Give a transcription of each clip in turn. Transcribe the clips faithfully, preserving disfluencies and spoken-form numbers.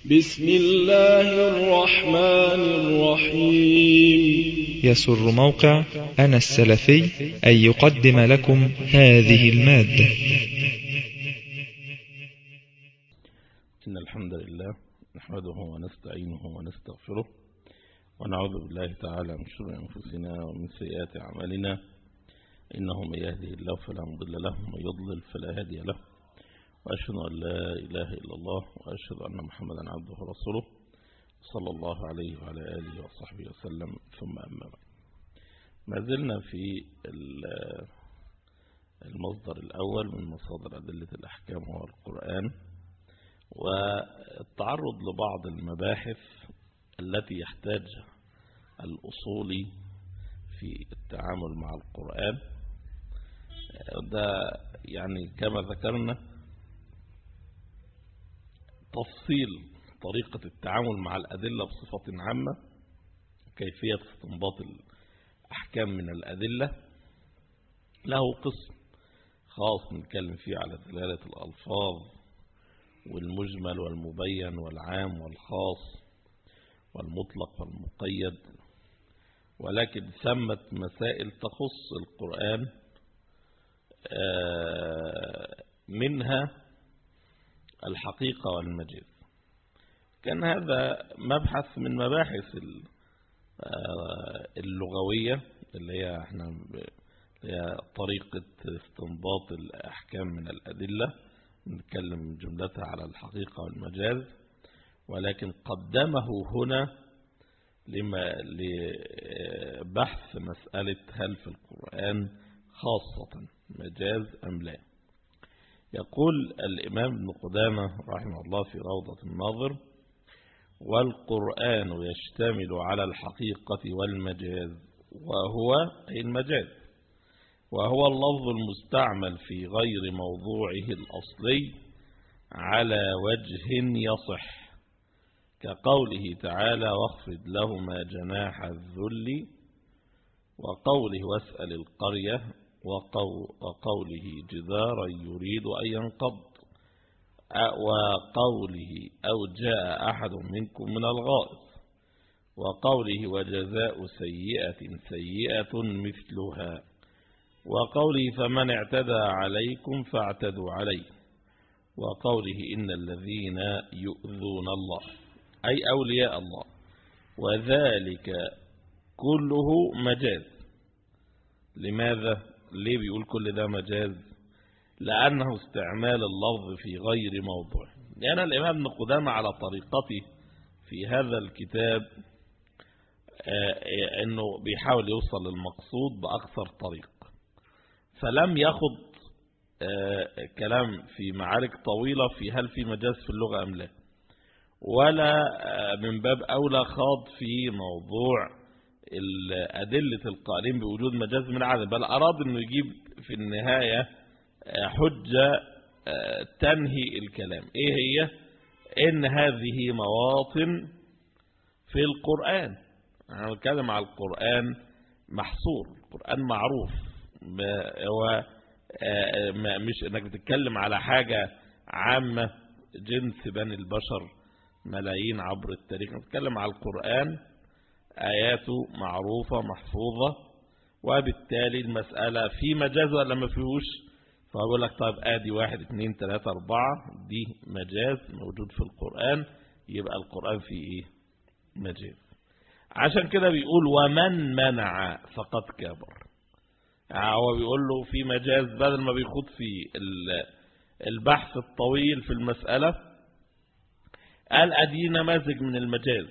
بسم الله الرحمن الرحيم. يسر موقع أنا السلفي أن يقدم لكم هذه المادة. إن الحمد لله نحمده ونستعينه ونستغفره ونعوذ بالله تعالى من شرور أنفسنا ومن سيئات أعمالنا، إنه من يهده الله فلا مضل له ومن يضلل فلا هادي له، وأشهد أن لا إله إلا الله وأشهد أن محمدا عبده ورسوله صلى الله عليه وعلى آله وصحبه وسلم. ثم أما بعد، ما زلنا في المصدر الأول من مصادر أدلة الأحكام هو القرآن، والتعرض لبعض المباحث التي يحتاج الأصولي في التعامل مع القرآن. ده يعني كما ذكرنا تفصيل طريقة التعامل مع الأدلة بصفة عامة، كيفية استنباط الأحكام من الأدلة. له قسم خاص نتكلم فيه على دلالة الألفاظ والمجمل والمبين والعام والخاص والمطلق والمقيد، ولكن ثمت مسائل تخص القرآن منها الحقيقة والمجاز. كان هذا مبحث من مباحث اللغوية اللي هي احنا هي طريقة استنباط الأحكام من الأدلة، نتكلم جملتها على الحقيقة والمجاز، ولكن قدمه هنا لما لبحث مسألة هل في القرآن خاصة مجاز أم لا. يقول الإمام ابن قدامة رحمه الله في روضة الناظر: والقرآن يشتمل على الحقيقة والمجاز، وهو أي المجاز، وهو اللفظ المستعمل في غير موضوعه الأصلي على وجه يصح، كقوله تعالى: واخفض لهما جناح الذل، وقوله واسأل القرية، وقوله جدارا يريد أن ينقض، وقوله أو جاء أحد منكم من الغائط، وقوله وجزاء سيئة سيئة مثلها، وقوله فمن اعتدى عليكم فاعتدوا عليه، وقوله إن الذين يؤذون الله أي أولياء الله، وذلك كله مجاز. لماذا؟ ليه بيقول كل ده مجاز؟ لأنه استعمال اللفظ في غير موضوع. لأن الإمام ابن قدامة على طريقته في هذا الكتاب أنه بيحاول يوصل للمقصود بأكثر طريق، فلم يخض كلام في معارك طويلة في هل في مجاز في اللغة أم لا، ولا من باب أولى خاض في موضوع أدلة القائلين بوجود مجاز من عدم، بل أراد أنه يجيب في النهاية حجة تنهي الكلام. إيه هي؟ إن هذه مواطن في القرآن. أنا بتكلم على القرآن محصور، القرآن معروف، هو مش أنك بتتكلم على حاجة عامة جنس بني البشر ملايين عبر التاريخ. نتكلم على القرآن آياته معروفة محفوظة، وبالتالي المسألة في مجاز ولا ما فيهوش. فأقول لك طيب آدي واحد اثنين ثلاثة أربعة دي مجاز موجود في القرآن، يبقى القرآن فيه إيه؟ مجاز. عشان كده بيقول ومن منع فقد كبر. يعني هو بيقول له في مجاز، بدل ما بيخوض في البحث الطويل في المسألة قال أدي نماذج من المجاز،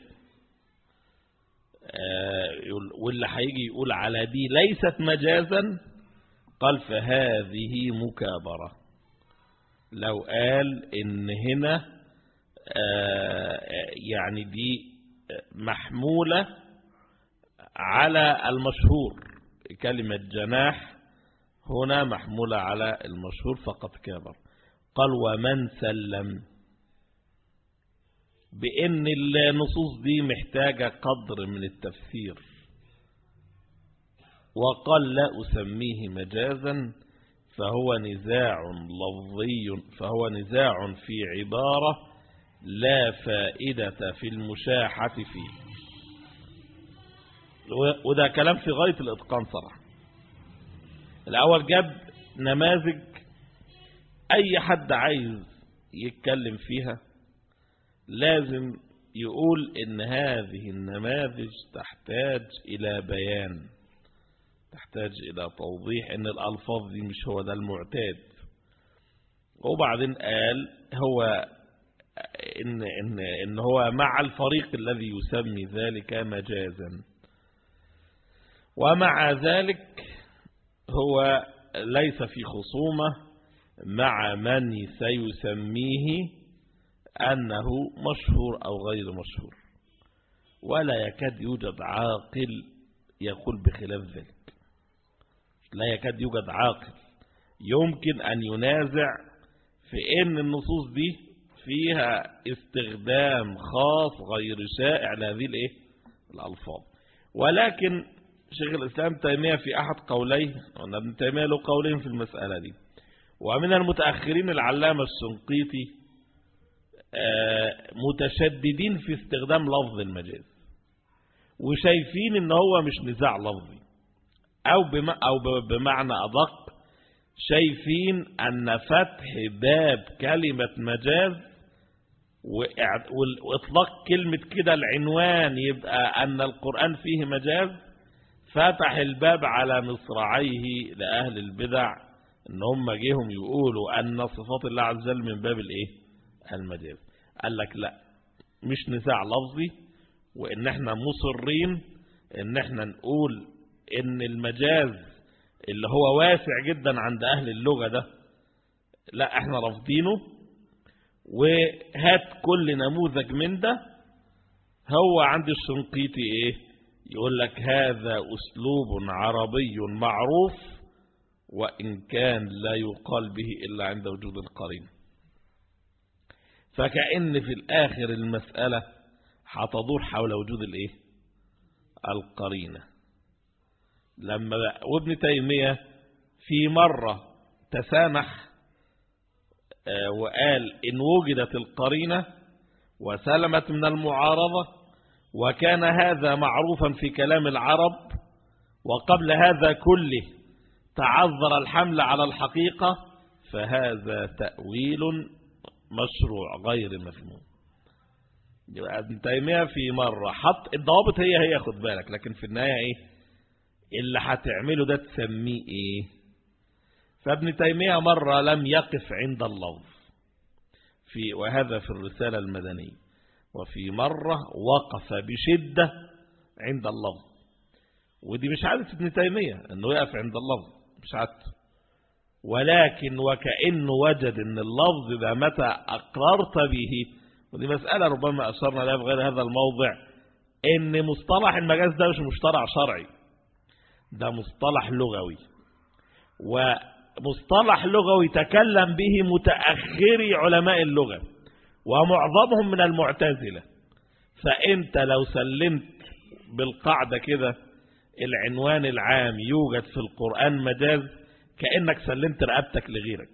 واللي هيجي يقول على دي ليست مجازا قال فهذه مكابرة. لو قال إن هنا يعني دي محمولة على المشهور، كلمة جناح هنا محمولة على المشهور فقد كابر. قال ومن سلم بأن النصوص دي محتاجة قدر من التفسير وقال لا أسميه مجازا فهو نزاع لفظي، فهو نزاع في عبارة لا فائدة في المشاحة فيه. وده كلام في غاية الإتقان صراحة. الأول جاب نماذج أي حد عايز يتكلم فيها لازم يقول إن هذه النماذج تحتاج إلى بيان، تحتاج إلى توضيح إن الألفاظ دي مش هو ده المعتاد. وبعدين قال هو إن, إن, إن هو مع الفريق الذي يسمي ذلك مجازا، ومع ذلك هو ليس في خصومة مع من سيسميه أنه مشهور أو غير مشهور، ولا يكاد يوجد عاقل يقول بخلاف ذلك. لا يكاد يوجد عاقل يمكن أن ينازع في أن النصوص دي فيها استخدام خاص غير شائع لهذه الايه الألفاظ. ولكن شيخ الإسلام تيمية في أحد قوليه، وأن ابن تيمية له قولين في المسألة دي، ومن المتأخرين العلامة الشنقيطي متشددين في استخدام لفظ المجاز، وشايفين ان هو مش نزاع لفظي، أو, بم أو بمعنى أدق شايفين أن فتح باب كلمة مجاز وإطلاق كلمة كده العنوان يبقى أن القرآن فيه مجاز فتح الباب على مصراعيه لأهل البدع ان هم جيهم يقولوا أن صفات الله عز وجل من باب الايه المجاز. قال لك لا، مش نزاع لفظي، وان احنا مصرين ان احنا نقول ان المجاز اللي هو واسع جدا عند اهل اللغة ده لا احنا رافضينه، وهات كل نموذج من ده. هو عند الشنقيطي ايه يقول لك هذا اسلوب عربي معروف وان كان لا يقال به الا عند وجود القرينه. فكأن في الاخر المسألة هتدور حول وجود الايه القرينه. لما وابن تيمية في مرة تسامح وقال إن وجدت القرينة وسلمت من المعارضة، وكان هذا معروفا في كلام العرب، وقبل هذا كله تعذر الحمل على الحقيقة، فهذا تأويل مشروع غير مذموم. ابن تيمية في مرة حط الضوابط هي هي خد بالك، لكن في النهاية ايه اللي هتعمله ده تسميه ايه. فابن تيمية مرة لم يقف عند اللفظ في وهذا في الرسالة المدنية، وفي مرة وقف بشدة عند اللفظ، ودي مش عادة ابن تيمية انه يقف عند اللفظ، مش عادته، ولكن وكأنه وجد ان اللفظ ده متى اقررت به، ودي مسألة ربما أشرنا لها في غير هذا الموضع، ان مصطلح المجاز ده مش مصطلح شرعي، ده مصطلح لغوي، ومصطلح لغوي تكلم به متأخري علماء اللغة ومعظمهم من المعتزلة. فأنت لو سلمت بالقاعدة كده العنوان العام يوجد في القرآن مجاز، كأنك سلمت رقبتك لغيرك.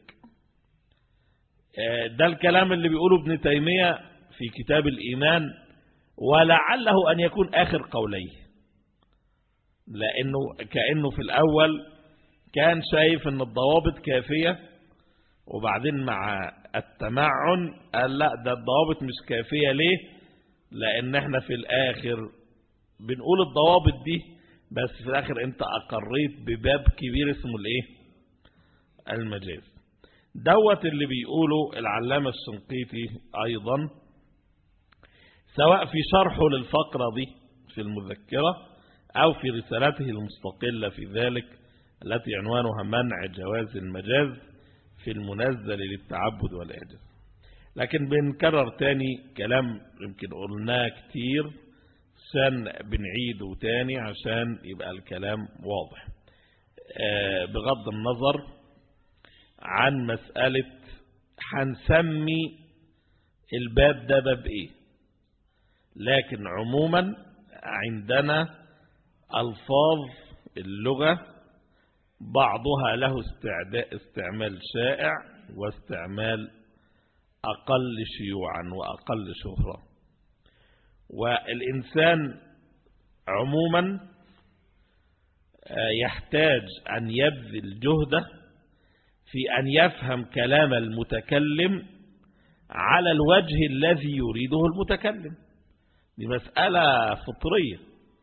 ده الكلام اللي بيقوله ابن تيمية في كتاب الإيمان، ولعله أن يكون آخر قوليه، لأنه كأنه في الأول كان شايف أن الضوابط كافية، وبعدين مع التمعن قال لا ده الضوابط مش كافية. ليه؟ لأن احنا في الآخر بنقول الضوابط دي، بس في الآخر انت أقريت بباب كبير اسمه الايه المجاز. دوت اللي بيقوله العلامة الشنقيطي أيضا، سواء في شرحه للفقرة دي في المذكرة أو في رسالته المستقلة في ذلك التي عنوانها منع جواز المجاز في المنزل للتعبد والإعجاز. لكن بنكرر تاني كلام يمكن قلناه كتير عشان بنعيده تاني عشان يبقى الكلام واضح، بغض النظر عن مسألة هنسمي الباب ده باب ايه، لكن عموما عندنا ألفاظ اللغة بعضها له استعمال شائع واستعمال أقل شيوعا وأقل شهرة. والإنسان عموما يحتاج أن يبذل جهده في أن يفهم كلام المتكلم على الوجه الذي يريده المتكلم. دي مسألة فطرية.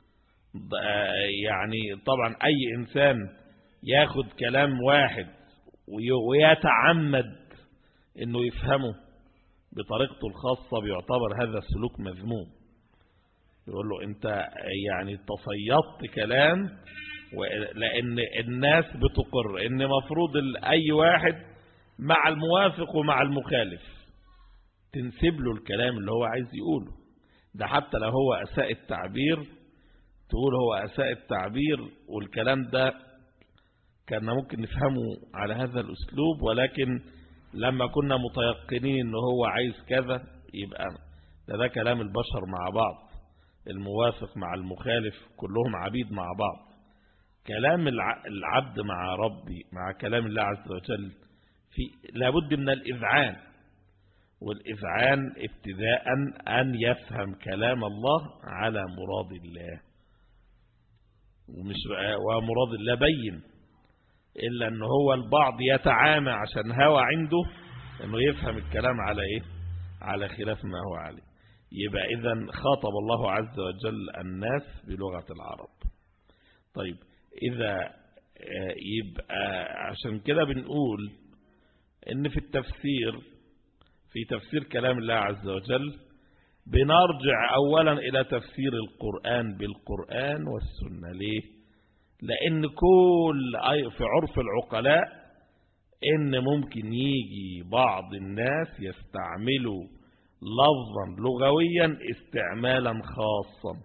يعني طبعا أي إنسان ياخد كلام واحد ويتعمد أنه يفهمه بطريقته الخاصة بيعتبر هذا السلوك مذموم. يقول له أنت يعني تصيدت كلام، لأن الناس بتقر أن مفروض أي واحد مع الموافق ومع المخالف تنسب له الكلام اللي هو عايز يقوله. ده حتى لو هو أساء التعبير تقول هو أساء التعبير، والكلام ده كان ممكن نفهمه على هذا الأسلوب، ولكن لما كنا متيقنين أنه هو عايز كذا يبقى ده, ده كلام البشر مع بعض، الموافق مع المخالف كلهم عبيد مع بعض. كلام العبد مع ربي مع كلام الله عز وجل في لابد من الإذعان، والإذعان ابتداء أن يفهم كلام الله على مراد الله، ومش ومراد الله بين، إلا أنه هو البعض يتعامى عشان هوى عنده أنه يفهم الكلام على إيه؟ على خلاف ما هو عليه. يبقى إذن خاطب الله عز وجل الناس بلغة العرب. طيب إذا يبقى عشان كده بنقول إن في التفسير في تفسير كلام الله عز وجل بنرجع أولا إلى تفسير القرآن بالقرآن والسنة. ليه؟ لأن كل في عرف العقلاء إن ممكن يجي بعض الناس يستعملوا لفظا لغويا استعمالا خاصا،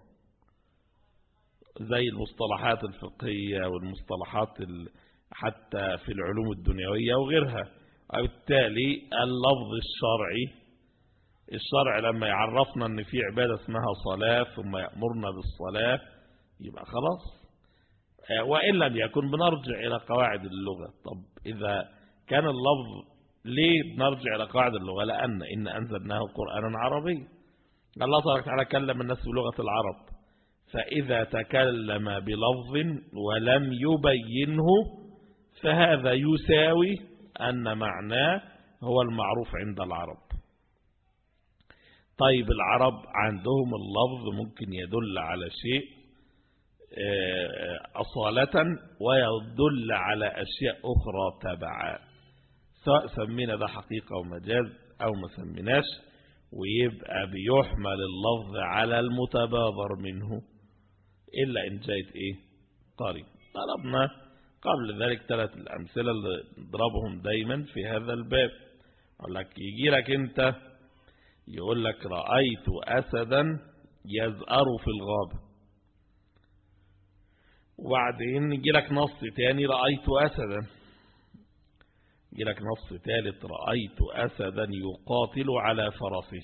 زي المصطلحات الفقهية والمصطلحات حتى في العلوم الدنيوية وغيرها. وبالتالي اللفظ الشرعي الشرع لما يعرفنا ان في عبادة اسمها صلاة ثم يأمرنا بالصلاة يبقى خلاص، وإن لم يكن بنرجع إلى قواعد اللغة. طب إذا كان اللفظ ليه بنرجع إلى قواعد اللغة؟ لأن إن أنزلناه قرآنا عربيا. الله تبارك وتعالى كلم الناس بلغة العرب، فإذا تكلم بلفظ ولم يبينه فهذا يساوي أن معناه هو المعروف عند العرب. طيب العرب عندهم اللفظ ممكن يدل على شيء أصالة ويدل على أشياء أخرى تبعا، سواء سمينا ده حقيقة ومجاز أو ما سميناش، ويبقى بيحمل اللفظ على المتبادر منه إلا إن جاءت إيه قريب. طلبنا قبل ذلك ثلاث الأمثلة اللي نضربهم دايما في هذا الباب. أقول لك يجي لك أنت يقول لك رأيت أسدا يزأر في الغابة، وبعدين يجي لك نص تاني رأيت أسدا، يجي لك نص ثالث رأيت أسدا يقاتل على فرسه.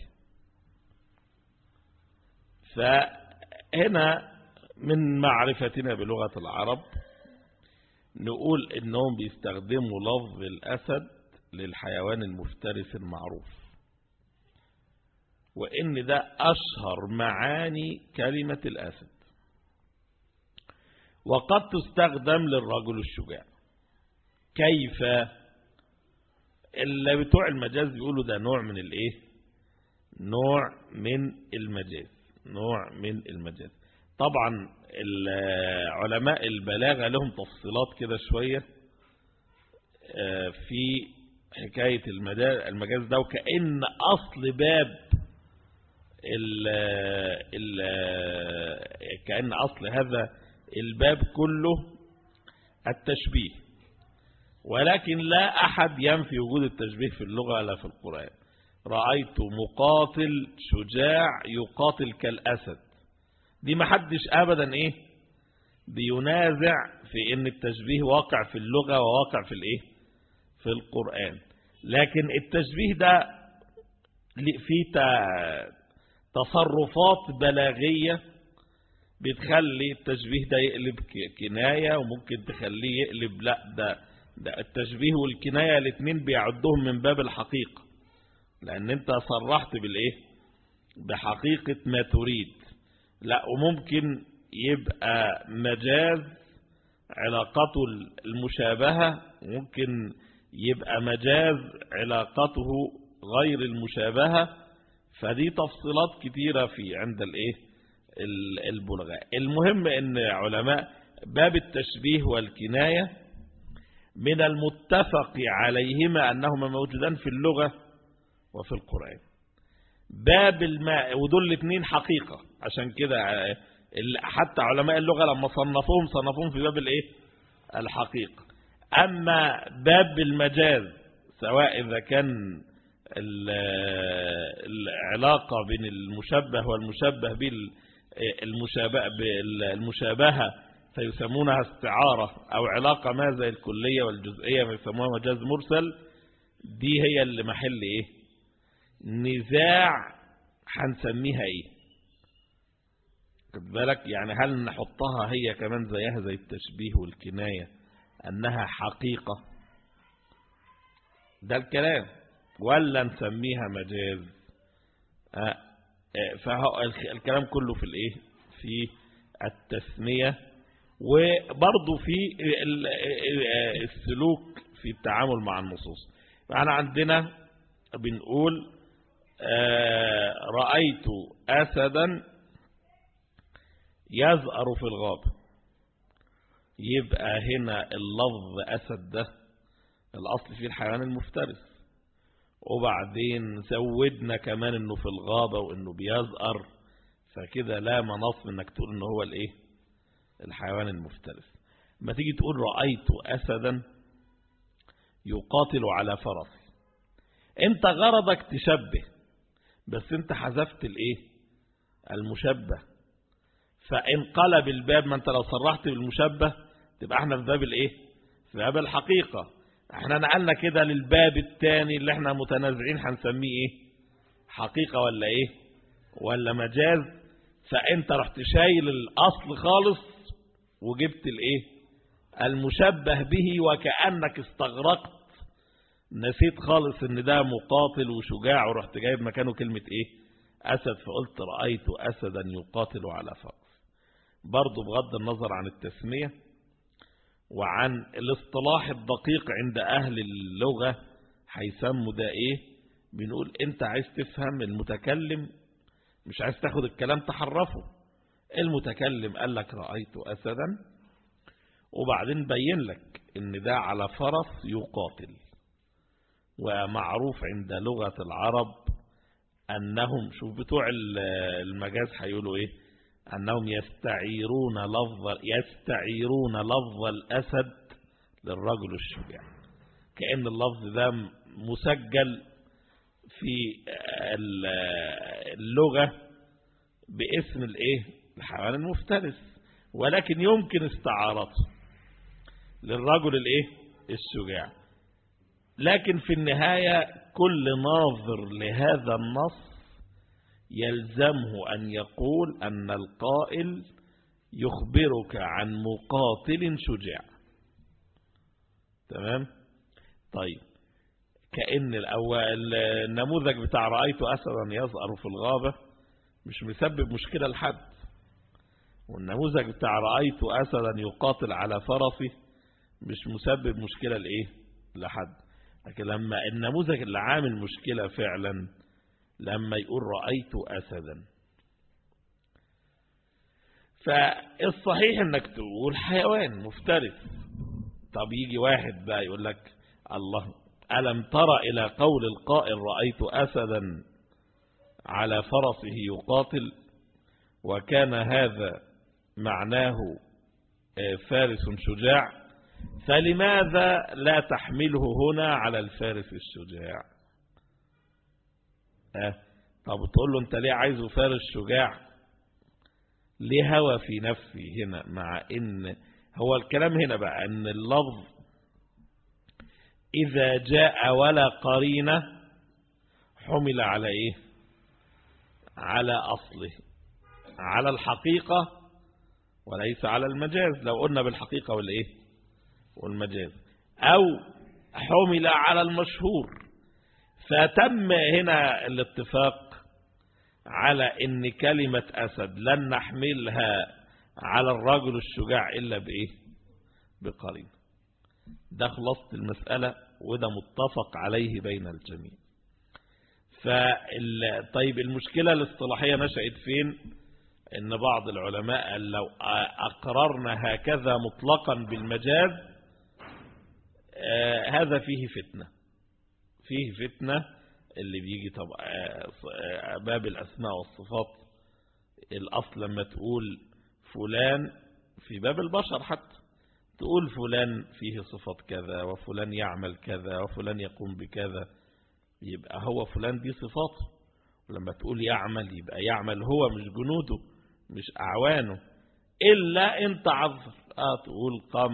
فهنا من معرفتنا بلغة العرب نقول إنهم بيستخدموا لفظ الأسد للحيوان المفترس المعروف، وإن ده أشهر معاني كلمة الأسد، وقد تستخدم للرجل الشجاع. كيف؟ اللي بتوع المجاز بيقولوا ده نوع من الايه نوع من المجاز نوع من المجاز. طبعا علماء البلاغة لهم تفصيلات كده شوية في حكاية المجاز ده، وكأن أصل باب ال ال كأن أصل هذا الباب كله التشبيه، ولكن لا أحد ينفي وجود التشبيه في اللغة ولا في القرآن. رأيت مقاتل شجاع يقاتل كالأسد، دي ما حدش أبدا إيه بينازع في إن التشبيه واقع في اللغة وواقع في الإيه في القرآن. لكن التشبيه ده في تصرفات بلاغية بتخلي التشبيه ده يقلب كناية، وممكن تخليه يقلب لا ده ده التشبيه والكناية الاثنين بيعدوهم من باب الحقيقة، لأن أنت صرحت بالإيه؟ بحقيقة ما تريد. لا، وممكن يبقى مجاز علاقته المشابهة، ممكن يبقى مجاز علاقته غير المشابهة. فدي تفصيلات كتيرة في عند الايه البلغاء. المهم ان علماء باب التشبيه والكناية من المتفق عليهما انهما موجودان في اللغة وفي القرآن. باب الماء، ودول الاثنين حقيقة، عشان كده حتى علماء اللغة لما صنفوهم صنفوهم في باب الايه الحقيقة. اما باب المجاز، سواء اذا كان العلاقة بين المشبه والمشبه بالمشابهة المشابهة فيسمونها استعارة، أو علاقة ما زي الكلية والجزئية فيسمونها مجاز مرسل، دي هي اللي محل إيه نزاع، هنسميها إيه. خد بالك، يعني هل نحطها هي كمان زيها زي التشبيه والكناية أنها حقيقة، ده الكلام، ولا نسميها مجاز؟ آه فهو الكلام كله في الايه في التسمية، وبرضه في السلوك في التعامل مع النصوص. معنا عندنا بنقول آه رأيت أسدا يزأر في الغابة، يبقى هنا اللفظ أسد ده الأصل فيه الحيوان المفترس، وبعدين زودنا كمان انه في الغابة وانه بيزأر، فكده لا مناص انك تقول انه هو الايه الحيوان المفترس. ما تيجي تقول رأيت أسدا يقاتل على فرس، انت غرضك تشبه، بس انت حذفت الايه المشبه، فانقلب الباب. ما انت لو صرحت بالمشبه تبقى احنا في باب الايه في باب الحقيقة. احنا نقلنا كده للباب الثاني اللي احنا متنازعين هنسميه ايه حقيقة ولا ايه ولا مجاز. فانت رحت شايل الاصل خالص وجبت الايه المشبه به، وكأنك استغرقت نسيت خالص ان ده مقاتل وشجاع، ورحت جايب مكانه كلمة ايه اسد، فقلت رأيت اسدا يقاتل على فرس. برضو بغض النظر عن التسمية وعن الاصطلاح الدقيق عند أهل اللغة هيسموا ده إيه، بنقول أنت عايز تفهم المتكلم، مش عايز تاخد الكلام تحرفه. المتكلم قال لك رأيت أسدا، وبعدين بين لك إن ده على فرس يقاتل، ومعروف عند لغة العرب أنهم، شوف بتوع المجاز هيقولوا إيه، أنهم يستعيرون لفظ يستعيرون لفظ الأسد للرجل الشجاع، كأن اللفظ ده مسجل في اللغة باسم الايه الحيوان المفترس، ولكن يمكن استعارته للرجل الايه الشجاع. لكن في النهاية كل ناظر لهذا النص يلزمه أن يقول أن القائل يخبرك عن مقاتل شجاع. تمام؟ طيب، كأن الأول النموذج بتاع رأيت أسدا يزأر في الغابة مش مسبب مشكلة لحد، والنموذج بتاع رأيت أسدا يقاتل على فرسه مش مسبب مشكلة لإيه لحد. لكن لما النموذج اللي عامل مشكلة فعلا لما يقول رأيت أسدا، فالصحيح انك تقول حيوان مفترس. طب يجي واحد بقى يقول لك الله، ألم ترى إلى قول القائل رأيت أسدا على فرسه يقاتل، وكان هذا معناه فارس شجاع، فلماذا لا تحمله هنا على الفارس الشجاع؟ أه؟ طب تقول له انت ليه عايزه فارس شجاع؟ ليه هوى في نفسي هنا؟ مع ان هو الكلام هنا بقى ان اللفظ اذا جاء ولا قرينة حمل على ايه؟ على اصله، على الحقيقة وليس على المجاز. لو قلنا بالحقيقة والايه والمجاز، او حمل على المشهور. فتم هنا الاتفاق على ان كلمة أسد لن نحملها على الرجل الشجاع إلا بإيه؟ بقرين. ده خلاصة المسألة، وده متفق عليه بين الجميع. فال... طيب المشكلة الاصطلاحية نشأت فين؟ ان بعض العلماء قال لو أقررنا هكذا مطلقا بالمجاز آه هذا فيه فتنة، فيه فتنة اللي بيجي طبعا آه باب الأسماء والصفات. الأصل لما تقول فلان في باب البشر حتى تقول فلان فيه صفات كذا وفلان يعمل كذا وفلان يقوم بكذا، يبقى هو فلان دي صفاته. ولما تقول يعمل يبقى يعمل هو مش جنوده مش أعوانه، إلا أنت عذر آه تقول قام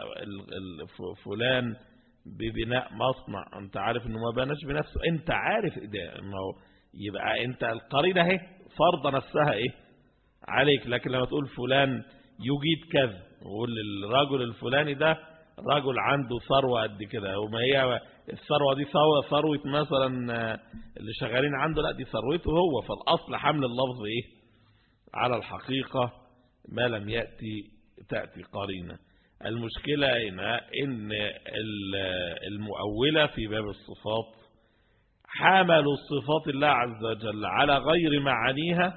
فلان ببناء مصنع، أنت عارف أنه ما بناش بنفسه، أنت عارف إيه، يبقى أنت القرينة اهي فرض نفسها إيه عليك. لكن لما تقول فلان يجيد كذا وقول للرجل الفلاني ده رجل عنده ثروة قد كده، وما هي الثروة دي ثروة مثلا اللي شغالين عنده، لا دي ثروته هو. فالأصل حمل اللفظ إيه على الحقيقة ما لم يأتي تأتي قرينة. المشكلة هنا إن المؤولة في باب الصفات حملوا صفات الله عز وجل على غير معانيها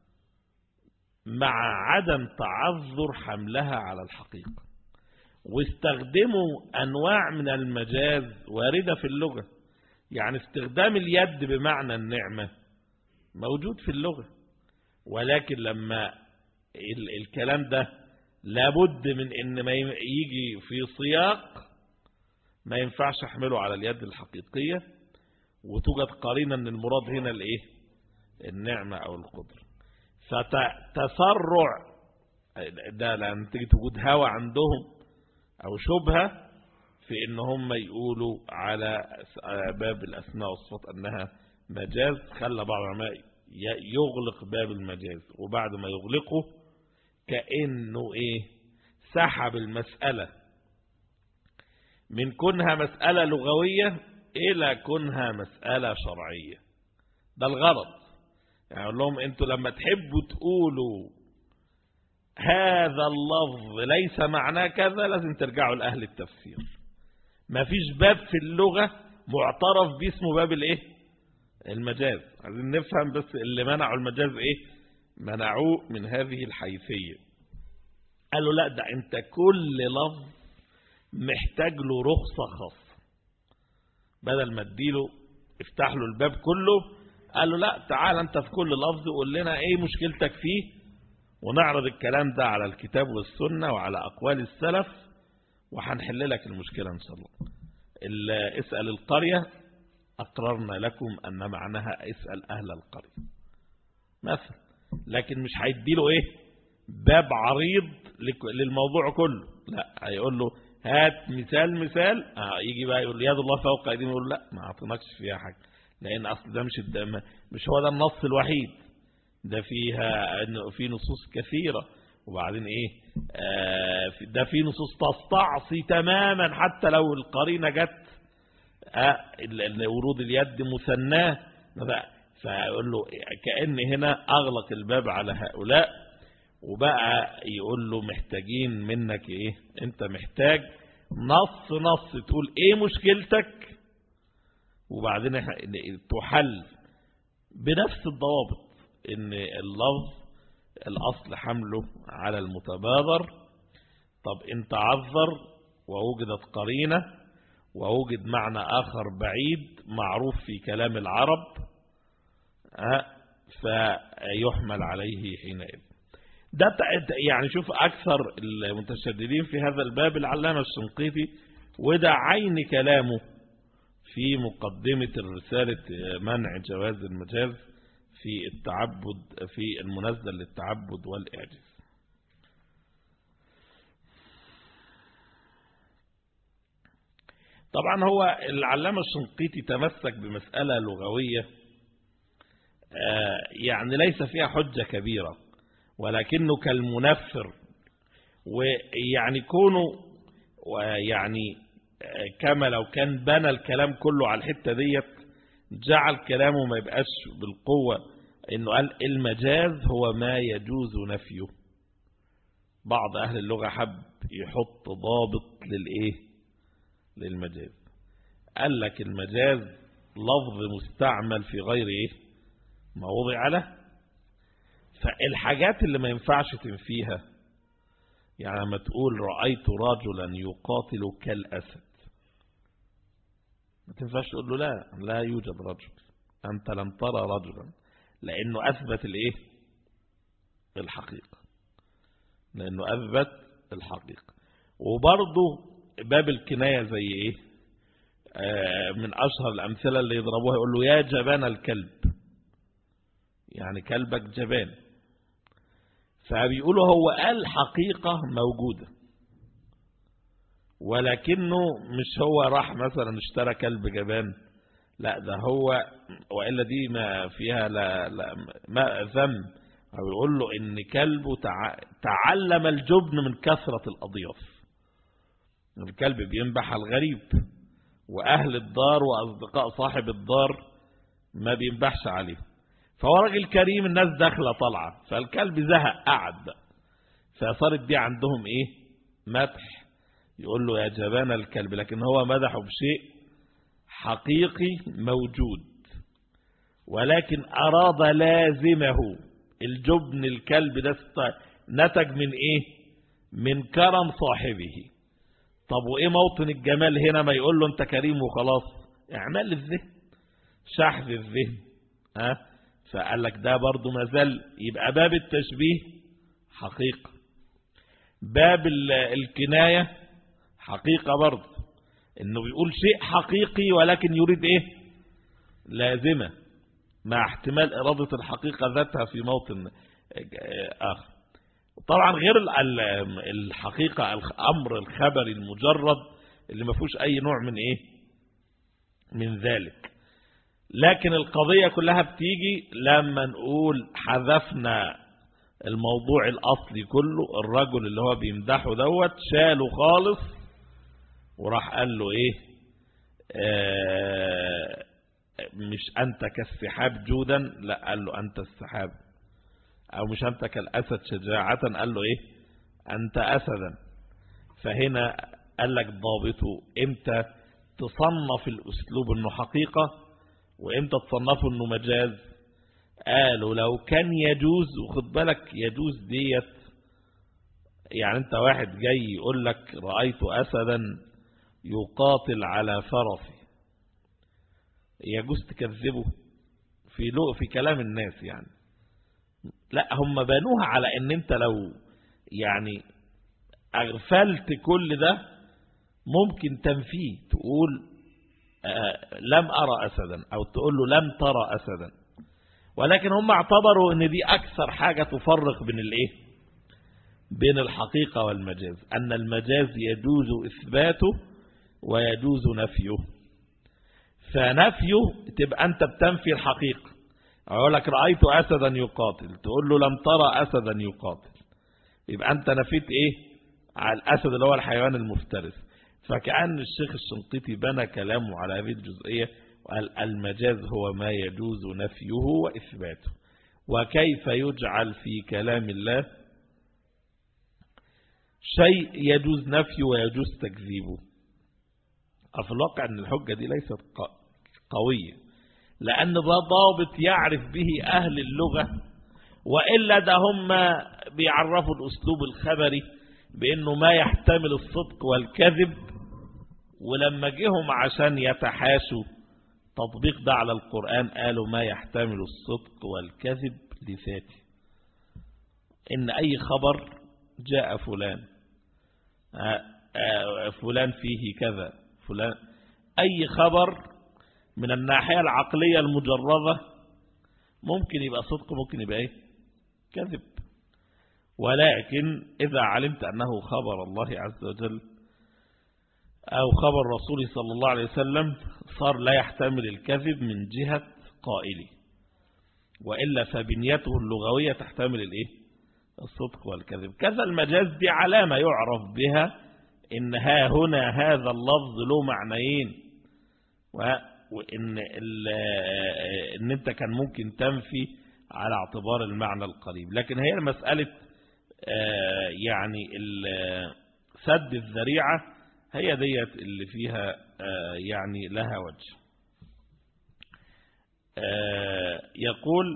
مع عدم تعذر حملها على الحقيقة، واستخدموا أنواع من المجاز واردة في اللغة. يعني استخدام اليد بمعنى النعمة موجود في اللغة، ولكن لما الكلام ده لابد من ان ما يجي في سياق ما ينفعش احمله على اليد الحقيقية، وتوجد قرينة ان المراد هنا الايه النعمة او القدرة. فتسرع ده لما تيجي توجد هوى عندهم او شبهة في ان هم يقولوا على باب الاسماء والصفات انها مجاز، خلى بعض العلماء يغلق باب المجاز، وبعد ما يغلقه كأنه ايه سحب المسألة من كونها مسألة لغوية الى كونها مسألة شرعية. ده الغرض. يعني اقول لهم انتوا لما تحبوا تقولوا هذا اللفظ ليس معناه كذا لازم ترجعوا لأهل التفسير. مفيش باب في اللغة معترف بيه اسمه باب الايه المجاز. عايزين نفهم بس اللي منعوا المجاز ايه منعوه من هذه الحيثية. قالوا لا ده انت كل لفظ محتاج له رخصة خاصة، بدل ما تديله افتح له الباب كله. قالوا لا تعال انت في كل لفظ قول لنا ايه مشكلتك فيه، ونعرض الكلام ده على الكتاب والسنة وعلى أقوال السلف وهنحل لك المشكلة إن شاء الله. اسأل القرية أقررنا لكم أن معناها اسأل أهل القرية مثلا. لكن مش هيديله إيه باب عريض للموضوع كله، لا هيقول له هات مثال مثال آه يجي بقى يقول يد الله فوق أيديهم، يقول لا ما أعطيناكش فيها حاجة، لأن أصل ده مش الدم مش هو ده النص الوحيد، ده فيها في نصوص كثيرة. وبعدين ايه آه ده في نصوص تستعصي تماما حتى لو القرينة جت آه ورود اليد مثناه. فيقول له كأن هنا اغلق الباب على هؤلاء، وبقى يقول له محتاجين منك ايه، انت محتاج نص نص تقول ايه مشكلتك، وبعدين تحل بنفس الضوابط ان اللفظ الاصل حمله على المتبادر. طب انت عذر ووجدت قرينة ووجد معنى اخر بعيد معروف في كلام العرب فيحمل عليه حينئذ. ده يعني شوف اكثر المتشددين في هذا الباب العلامة الشنقيطي، وده عين كلامه في مقدمة الرسالة منع جواز المجاز في التعبد في المنزل للتعبد والإعجاز. طبعا هو العلامة الشنقيطي تمسك بمسألة لغوية يعني ليس فيها حجة كبيرة، ولكنه كالمنفر، ويعني كونه ويعني كما لو كان بنى الكلام كله على الحتة ديت جعل كلامه ما يبقاش بالقوة، إنه قال المجاز هو ما يجوز نفيه. بعض أهل اللغة حب يحط ضابط للإيه للمجاز، قال لك المجاز لفظ مستعمل في غير إيه ما وضع له. فالحاجات اللي ما ينفعش تنفيها، يعني لما تقول رأيت رجلا يقاتل كالأسد، ما تنفعش تقول له لا لا يوجد رجل، أنت لم ترى رجلا، لأنه أثبت الإيه الحقيقة، لأنه أثبت الحقيقة. وبرضه باب الكناية زي إيه آه من أشهر الأمثلة اللي يضربوها، يقول له يا جبان الكلب، يعني كلبك جبان. فبيقولوا هو قال حقيقة موجودة، ولكنه مش هو راح مثلا اشترى كلب جبان، لا ده هو، وإلا دي ما فيها لا, لا ما ذم. أو يقول له إن كلبه تع... تعلم الجبن من كثرة الأضياف. الكلب بينبح الغريب، وأهل الدار وأصدقاء صاحب الدار ما بينبحش عليه. فهو راجل كريم، الناس داخلة طالعة، فالكلب زهق قعد بقى، فصارت دي عندهم إيه مدح، يقول له يا جبان الكلب، لكن هو مدحه بشيء حقيقي موجود، ولكن أراد لازمه. الجبن الكلب ده نتج من إيه من كرم صاحبه. طب وإيه موطن الجمال هنا؟ ما يقول له أنت كريم وخلاص، اعمل الذهن، شحذ الذهن. ها فقال لك ده برضو مازال يبقى باب التشبيه حقيقة، باب الكناية حقيقة برضو، انه بيقول شيء حقيقي ولكن يريد ايه لازمة، مع احتمال ارادة الحقيقة ذاتها في موطن اخر. طبعا غير الحقيقة الامر الخبري المجرد اللي ما فيهوش اي نوع من ايه من ذلك. لكن القضية كلها بتيجي لما نقول حذفنا الموضوع الاصلي كله، الرجل اللي هو بيمدحه دوت شاله خالص وراح قال له ايه آه مش انت كالسحاب جودا، لا قال له انت السحاب، او مش انت كالاسد شجاعة، قال له ايه انت اسدا. فهنا قال لك ضابطه امتى تصنف الاسلوب انه حقيقة وامتى تصنفه انه مجاز. قالوا لو كان يجوز، وخد بالك يجوز ديت، يعني انت واحد جاي يقول لك رأيت اسدا يقاتل على فرسي، يجوز تكذبه في لو في كلام الناس يعني؟ لا، هم بنوها على ان انت لو يعني اغفلت كل ده ممكن تنفيه، تقول آه لم ارى اسدا، او تقول له لم ترى اسدا. ولكن هم اعتبروا ان دي اكثر حاجة تفرق بين الايه بين الحقيقة والمجاز، ان المجاز يجوز اثباته ويجوز نفيه. فنفيه تبقى انت بتنفي الحقيقة، اقول لك رأيت اسدا يقاتل، تقول له لم ترى اسدا يقاتل، يبقى انت نفيت ايه على الاسد اللي هو الحيوان المفترس. فكأن الشيخ الشنقيطي بنى كلامه على هذه الجزئية وقال المجاز هو ما يجوز نفيه وإثباته. وكيف يجعل في كلام الله شيء يجوز نفيه ويجوز تكذيبه؟ في الواقع أن الحجة دي ليست قوية، لأن ده ضابط يعرف به أهل اللغة، وإلا ده هم بيعرفوا الأسلوب الخبري بأنه ما يحتمل الصدق والكذب، ولما جيهم عشان يتحاشوا تطبيق ده على القرآن قالوا ما يحتمل الصدق والكذب لذاته. إن أي خبر جاء فلان فلان فيه كذا فلان، أي خبر من الناحية العقلية المجردة ممكن يبقى صدق ممكن يبقى إيه كذب. ولكن إذا علمت أنه خبر الله عز وجل أو خبر رسوله صلى الله عليه وسلم صار لا يحتمل الكذب من جهة قائله، وإلا فبنيته اللغوية تحتمل الإيه الصدق والكذب. كذا المجاز دي علامة يعرف بها إن ها هنا هذا اللفظ له معنيين، وإن إن أنت كان ممكن تنفي على اعتبار المعنى القريب. لكن هي مسألة يعني سد الذريعة هي ديت اللي فيها يعني لها وجه. يقول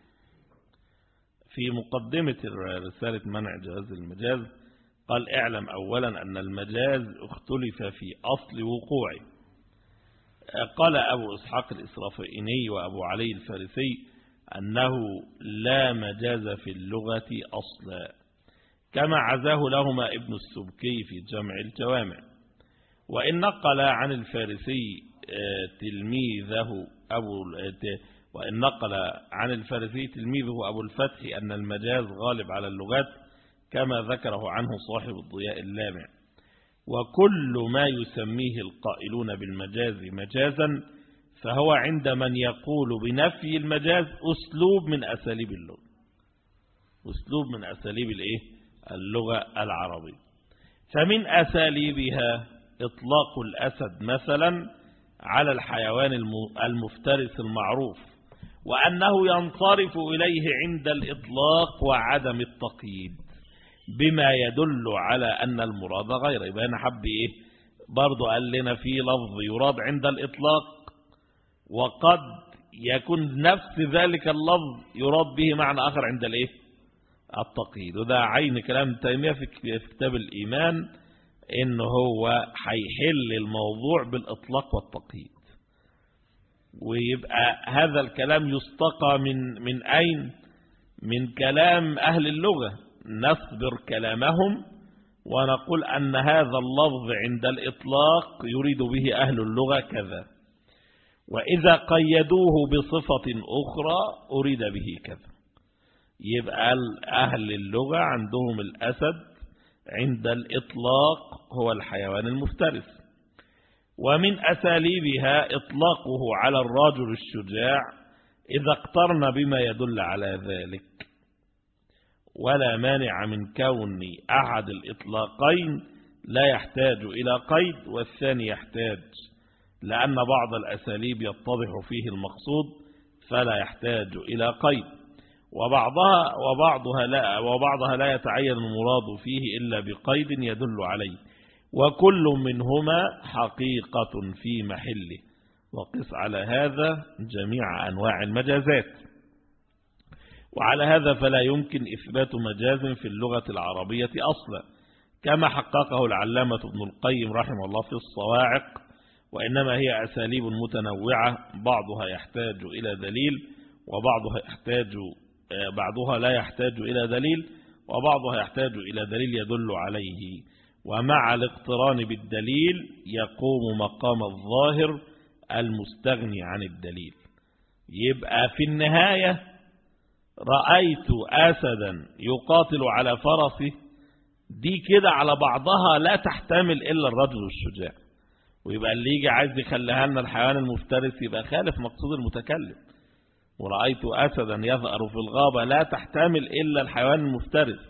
في مقدمة رسالة منع جواز المجاز، قال: اعلم أولا أن المجاز اختلف في أصل وقوعه. قال أبو إسحاق الإسرافيني وأبو علي الفارسي أنه لا مجاز في اللغة أصلا، كما عزاه لهما ابن السبكي في جمع الجوامع. وإن نقل عن الفارسي تلميذه أبو وإن نقل عن الفارسي تلميذه أبو الفتح أن المجاز غالب على اللغات، كما ذكره عنه صاحب الضياء اللامع. وكل ما يسميه القائلون بالمجاز مجازا فهو عند من يقول بنفي المجاز أسلوب من أساليب اللغة، أسلوب من أساليب الإيه؟ اللغة العربية. فمن أساليبها إطلاق الأسد مثلا على الحيوان المفترس المعروف، وأنه ينصرف إليه عند الإطلاق وعدم التقييد بما يدل على أن المراد غيره. يبقى أنا حب إيه برضو قال لنا في لفظ يراد عند الإطلاق، وقد يكون نفس ذلك اللفظ يراد به معنى آخر عند الإيه التقييد. وده عين كلام تيمية في كتاب الإيمان، إنه هو هيحل الموضوع بالإطلاق والتقييد. ويبقى هذا الكلام يستقى من من أين؟ من كلام أهل اللغة، نصبر كلامهم ونقول أن هذا اللفظ عند الإطلاق يريد به أهل اللغة كذا، وإذا قيدوه بصفة أخرى أريد به كذا. يبقى أهل اللغة عندهم الأسد عند الإطلاق هو الحيوان المفترس. ومن أساليبها إطلاقه على الرجل الشجاع إذا اقترن بما يدل على ذلك، ولا مانع من كون أحد الإطلاقين لا يحتاج إلى قيد والثاني يحتاج، لأن بعض الأساليب يتضح فيه المقصود فلا يحتاج إلى قيد، وبعضها وبعضها لا وبعضها لا يتعين المراد فيه إلا بقيد يدل عليه، وكل منهما حقيقة في محله. وقس على هذا جميع أنواع المجازات. وعلى هذا فلا يمكن إثبات مجاز في اللغة العربية أصلا، كما حققه العلامة ابن القيم رحمه الله في الصواعق، وإنما هي أساليب متنوعة بعضها يحتاج إلى دليل وبعضها يحتاج بعضها لا يحتاج إلى دليل وبعضها يحتاج إلى دليل يدل عليه، ومع الاقتران بالدليل يقوم مقام الظاهر المستغني عن الدليل. يبقى في النهاية رأيت أسدا يقاتل على فرسه، دي كده على بعضها لا تحتمل إلا الرجل الشجاع، ويبقى اللي يجي عايز يخليها لنا الحيوان المفترس يبقى خالف مقصود المتكلم. ورأيت أسدا يظهر في الغابة لا تحتمل إلا الحيوان المفترس،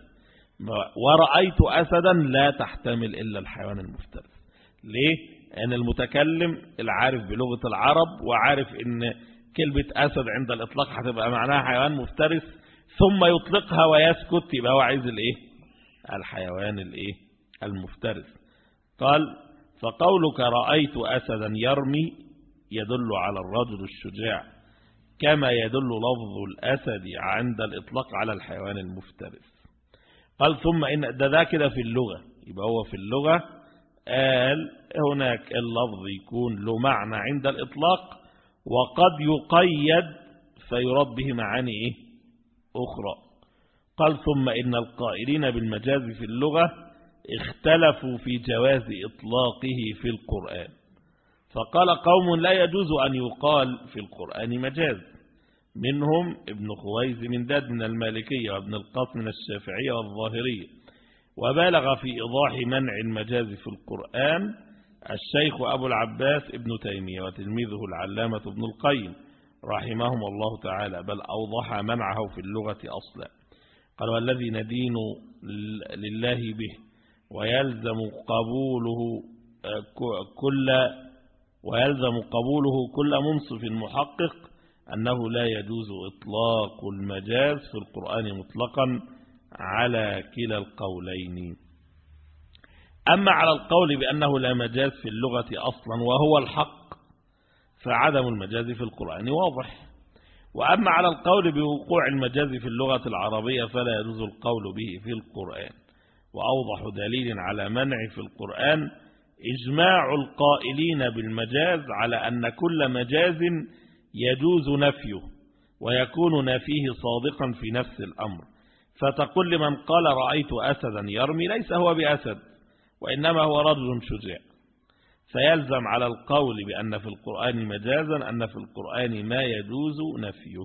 ورأيت أسدا لا تحتمل إلا الحيوان المفترس. ليه؟ أن المتكلم العارف بلغة العرب وعارف أن كلمة أسد عند الإطلاق هتبقى معناها حيوان مفترس، ثم يطلقها ويسكت، يبقى هو عايز الإيه؟ الحيوان الإيه؟ المفترس. قال: فقولك رأيت أسدا يرمي يدل على الرجل الشجاع، كما يدل لفظ الأسد عند الإطلاق على الحيوان المفترس. قال: ثم إن ده, ده كده في اللغة، يبقى هو في اللغة قال هناك اللفظ يكون له معنى عند الإطلاق وقد يقيد فيراد به معاني إيه؟ أخرى. قال: ثم إن القائلين بالمجاز في اللغة اختلفوا في جواز إطلاقه في القرآن، فقال قوم لا يجوز أن يقال في القرآن مجاز، منهم ابن خويز من داد من المالكية وابن القاسم من الشافعية والظاهرية. وبالغ في إيضاح منع المجاز في القرآن الشيخ أبو العباس ابن تيمية وتلميذه العلامة ابن القيم رحمهم الله تعالى، بل أوضح منعه في اللغة أصلا. قال: والذي ندين لله به ويلزم قبوله كل ويلزم قبوله كل منصف محقق أنه لا يجوز إطلاق المجاز في القرآن مطلقا على كلا القولين. أما على القول بأنه لا مجاز في اللغة أصلا وهو الحق فعدم المجاز في القرآن واضح. وأما على القول بوقوع المجاز في اللغة العربية فلا يجوز القول به في القرآن. وأوضح دليل على منع في القرآن إجماع القائلين بالمجاز على أن كل مجاز يجوز نفيه ويكون نافيه صادقا في نفس الأمر. فتقول لمن قال رأيت أسدا يرمي ليس هو بأسد وإنما هو رجل شجاع، فيلزم على القول بأن في القرآن مجازا أن في القرآن ما يجوز نفيه.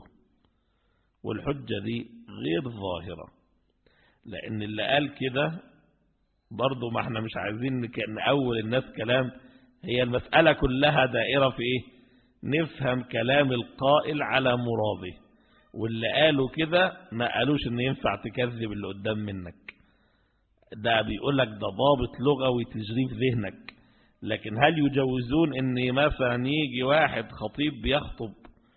والحجة دي غير ظاهرة، لأن اللي قال كده برضو ما احنا مش عايزين نأول الناس كلام، هي المسألة كلها دائرة في ايه؟ نفهم كلام القائل على مراده. واللي قالوا كده ما قالوش ان ينفع تكذب اللي قدام منك، ده بيقول لك ده ضابط لغوي تجري في ذهنك. لكن هل يجوزون ان مثلا يجي واحد خطيب بيخطب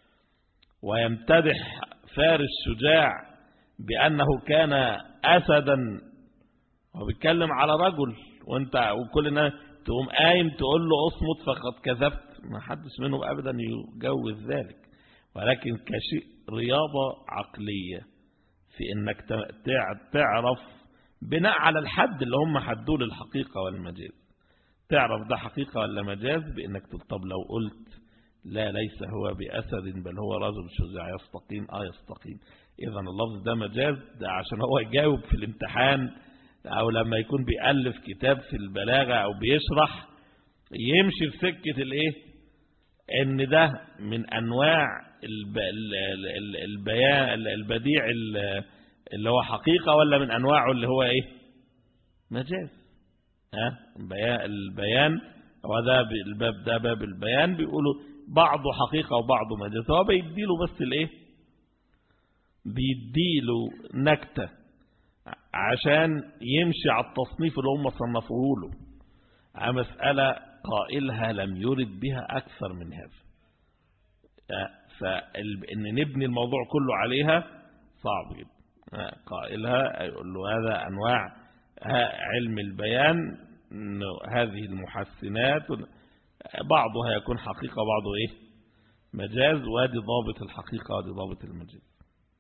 ويمتدح فارس شجاع بأنه كان أسدا، هو بيتكلم على رجل، وانت وكل الناس تقوم قايم تقول له اصمت فقد كذبت؟ ما حدش منهم ابدا يجوز ذلك. ولكن كشيء رياضة عقلية في انك تعرف بناء على الحد اللي هم حدوه للحقيقة والمجاز، تعرف ده حقيقة ولا مجاز بانك تقول طب لو قلت لا ليس هو بأسد بل هو رجل شجاع يستقيم؟ اه يستقيم. اذا اللفظ ده مجاز، ده عشان هو يجاوب في الامتحان او لما يكون بيألف كتاب في البلاغة او بيشرح يمشي في سكة الايه، ان ده من انواع البيان البديع اللي هو حقيقة، ولا من انواعه اللي هو ايه مجاز. ها البيان وده الباب ده باب البيان، بيقولوا بعضه حقيقة وبعضه مجاز. هو بيديله بس الايه، بيديله نكتة عشان يمشي على التصنيف اللي هم صنفوه له، على مسألة قائلها لم يرد بها أكثر من هذا. فإن نبني الموضوع كله عليها صعب جدا. قائلها يقول له هذا أنواع علم البيان، هذه المحسنات بعضها يكون حقيقة وبعضه إيه مجاز، وادي ضابط الحقيقة وادي ضابط المجاز.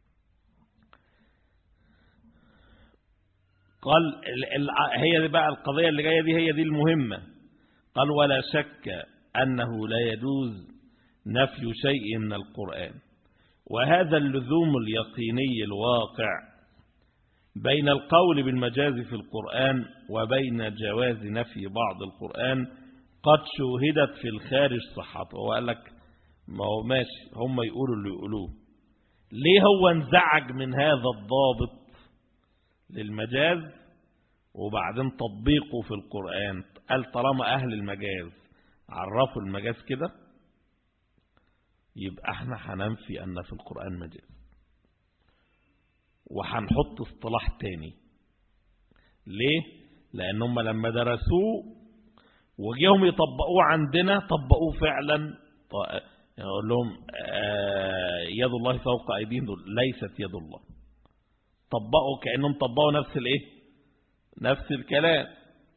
قال هي دي بقى القضية اللي جاية دي، هي دي المهمة. قال ولا شك أنه لا يجوز نفي شيء من القرآن، وهذا اللزوم اليقيني الواقع بين القول بالمجاز في القرآن وبين جواز نفي بعض القرآن قد شوهدت في الخارج صحته. وقال لك ما هو ماشي، هم يقولوا اللي يقولوه، ليه هو انزعج من هذا الضابط للمجاز وبعدين تطبيقه في القرآن؟ قال طالما أهل المجاز عرفوا المجاز كده يبقى احنا هننفي أن في القرآن مجاز، وهنحط اصطلاح تاني. ليه؟ لأنهم لما درسوه وجيهم يطبقوه عندنا طبقوه فعلا، يقول لهم يد الله فوق أيديهم، ليست يد الله. طبقوا كأنهم طبقوا نفس الايه، نفس الكلام.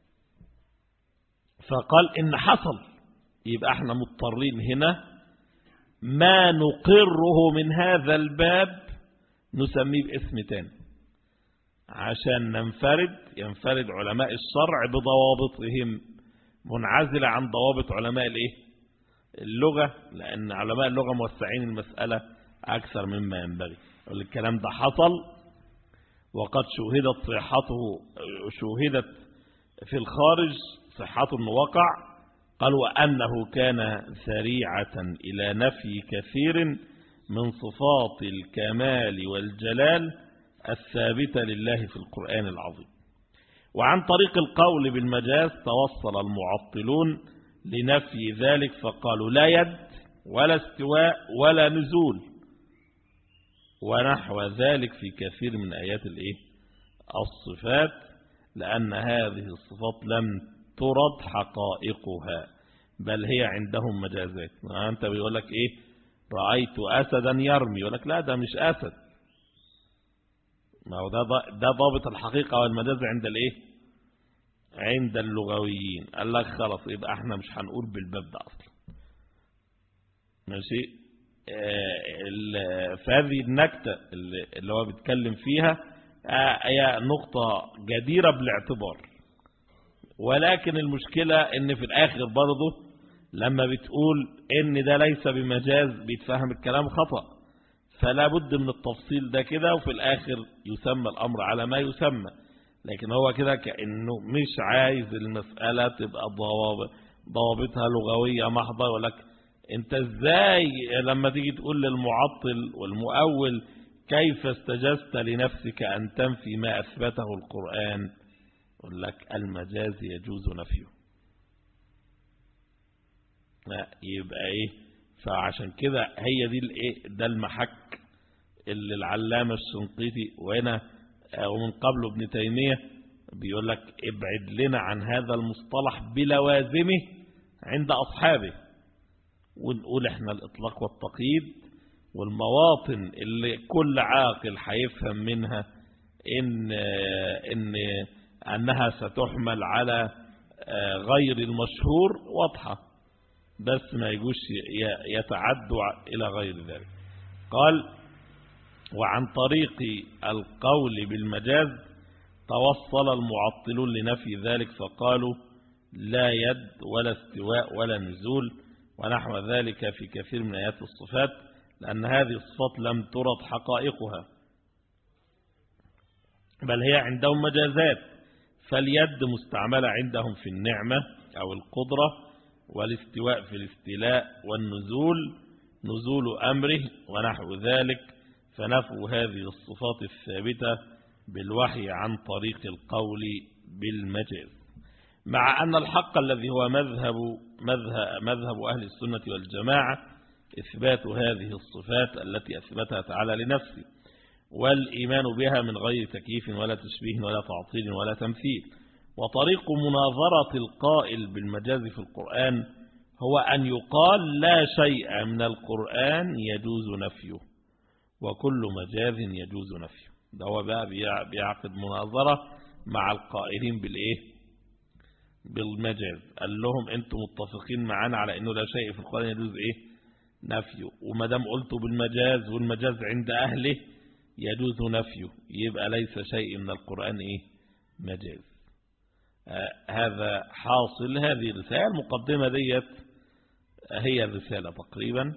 فقال إن حصل يبقى احنا مضطرين هنا ما نقره من هذا الباب نسميه باسم تاني عشان ننفرد ينفرد علماء الشرع بضوابطهم منعزلة عن ضوابط علماء الايه اللغة، لأن علماء اللغة موسعين المسألة أكثر مما ينبغي. الكلام ده حصل وقد شوهدت صحته، شوهدت في الخارج صحته انه وقع. قال وأنه كان ذريعة إلى نفي كثير من صفات الكمال والجلال الثابتة لله في القرآن العظيم. وعن طريق القول بالمجاز توصل المعطلون لنفي ذلك فقالوا لا يد ولا استواء ولا نزول ونحو ذلك في كثير من آيات الايه الصفات، لأن هذه الصفات لم ترد حقائقها بل هي عندهم مجازات. أنت بيقول لك إيه؟ رأيت أسدا يرمي، يقول لك لا ده مش أسد. ما هو ده ده ضابط الحقيقة والمجاز عند الإيه؟ عند اللغويين. قال لك خلاص يبقى احنا مش هنقول بالباب ده أصلا. ماشي. فهذه النكتة اللي هو بيتكلم فيها هي نقطة جديرة بالاعتبار، ولكن المشكلة ان في الاخر برضه لما بتقول ان ده ليس بمجاز بيتفهم الكلام خطأ، فلا بد من التفصيل ده كده، وفي الاخر يسمى الامر على ما يسمى. لكن هو كده كأنه مش عايز المسألة تبقى ضوابط ضوابطها لغوية محضة. ولك انت ازاي لما تيجي تقول للمعطل والمؤول كيف استجزت لنفسك ان تنفي ما اثبته القرآن؟ يقول لك المجاز يجوز نفيه. لا يبقى ايه؟ فعشان كده هي دي الايه ده المحك اللي العلامة الشنقيطي وهنا ومن قبل ابن تيمية بيقول لك ابعد لنا عن هذا المصطلح بلوازمه عند أصحابه، ونقول احنا الإطلاق والتقييد والمواطن اللي كل عاقل هيفهم منها إن إن أنها ستحمل على غير المشهور واضحة، بس ما يجوش يتعدوا إلى غير ذلك. قال وعن طريق القول بالمجاز توصل المعطلون لنفي ذلك فقالوا لا يد ولا استواء ولا نزول ونحو ذلك في كثير من آيات الصفات، لأن هذه الصفات لم ترد حقائقها بل هي عندهم مجازات. فاليد مستعملة عندهم في النعمة أو القدرة، والاستواء في الاستيلاء، والنزول نزول أمره ونحو ذلك، فنفوا هذه الصفات الثابتة بالوحي عن طريق القول بالمجاز. مع أن الحق الذي هو مذهب مذهب, مذهب أهل السنة والجماعة إثبات هذه الصفات التي أثبتها تعالى لنفسه، والإيمان بها من غير تكييف ولا تشبيه ولا تعطيل ولا تمثيل. وطريق مناظرة القائل بالمجاز في القرآن هو أن يقال لا شيء من القرآن يجوز نفيه وكل مجاز يجوز نفيه. ده هو بقى بيعقد مناظرة مع القائلين بالإيه؟ بالمجاز. قال لهم أنتم متفقين معنا على أنه لا شيء في القرآن يجوز إيه؟ نفيه، وما دام قلتوا بالمجاز والمجاز عند أهله يجوز نفيه يبقى ليس شيء من القرآن إيه؟ مجاز. آه هذا حاصل هذه الرسالة. المقدمة ديت هي الرسالة تقريبا،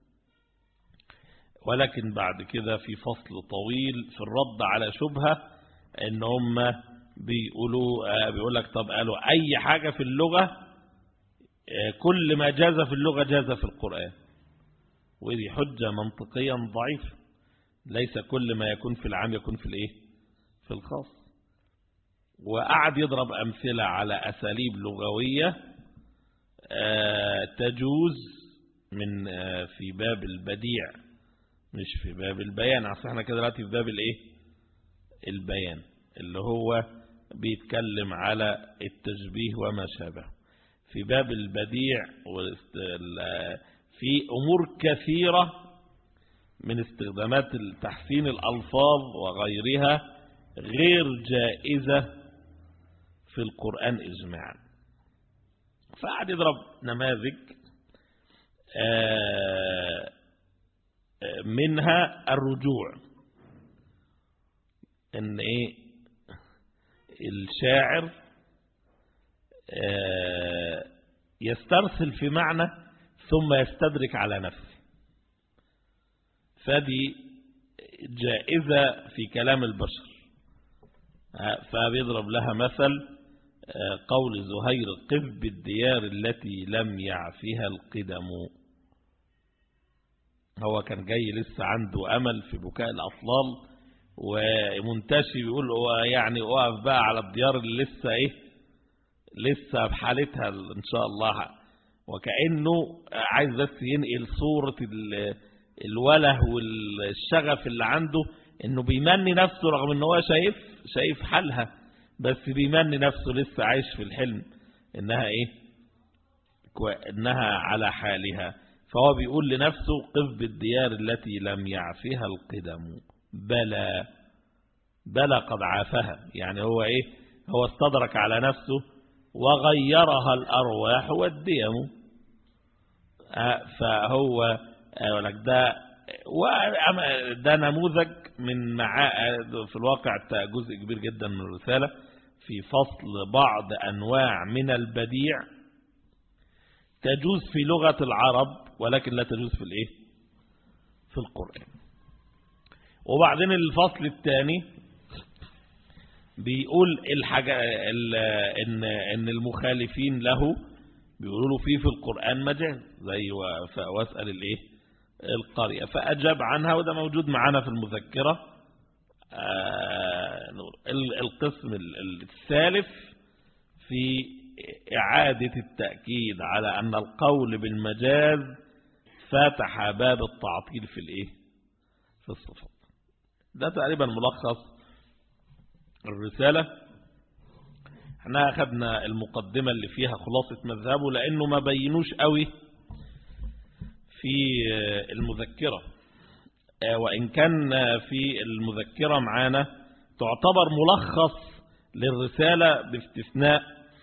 ولكن بعد كده في فصل طويل في الرد على شبهة ان هم بيقولوا آه بيقول لك طب قالوا اي حاجة في اللغة آه كل ما جاز في اللغة جاز في القرآن، ودي حجة منطقيا ضعيفة. ليس كل ما يكون في العام يكون في الايه؟ في الخاص. وقعد يضرب أمثلة على أساليب لغوية آه تجوز من آه في باب البديع مش في باب البيان. عشان احنا كده دلوقتي في باب الايه؟ البيان اللي هو بيتكلم على التشبيه وما شابه. في باب البديع في أمور كثيرة من استخدامات تحسين الألفاظ وغيرها غير جائزة في القرآن إجماعا. فقعد يضرب نماذج منها الرجوع، ان ايه الشاعر يسترسل في معنى ثم يستدرك على نفسه، فدي جائزة في كلام البشر. فبيضرب لها مثل قول زهير قف بالديار التي لم يعفها القدم. هو كان جاي لسه عنده أمل في بكاء الأطلال ومنتشي بيقول هو يعني اقف بقى على الديار اللي لسه ايه لسه بحالتها ان شاء الله، وكأنه عايز بس ينقل صورة الوله والشغف اللي عنده انه بيمني نفسه رغم ان هو شايف شايف حالها، بس بيمني نفسه لسه عايش في الحلم انها ايه إنها على حالها، فهو بيقول لنفسه قف بالديار التي لم يعفها القدم. بلى بلى قد عافها، يعني هو إيه، هو استدرك على نفسه وغيرها الأرواح والديم. فهو لك ده ده نموذج من مع في الواقع جزء كبير جدا من الرسالة في فصل بعض أنواع من البديع تجوز في لغة العرب ولكن لا تجوز في الايه في القرآن. وبعدين الفصل الثاني بيقول الحاجة ان ان المخالفين له بيقولوا له فيه في القرآن مجاز زي واسأل الايه القرية، فأجاب عنها، وده موجود معنا في المذكرة. القسم الثالث في إعادة التأكيد على أن القول بالمجاز فتح باب التعطيل في الإيه في الصفات. ده تقريبا ملخص الرسالة. احنا أخذنا المقدمة اللي فيها خلاصة مذهبه لأنه ما بينوش قوي في المذكرة، وإن كان في المذكرة معانا تعتبر ملخص للرسالة باستثناء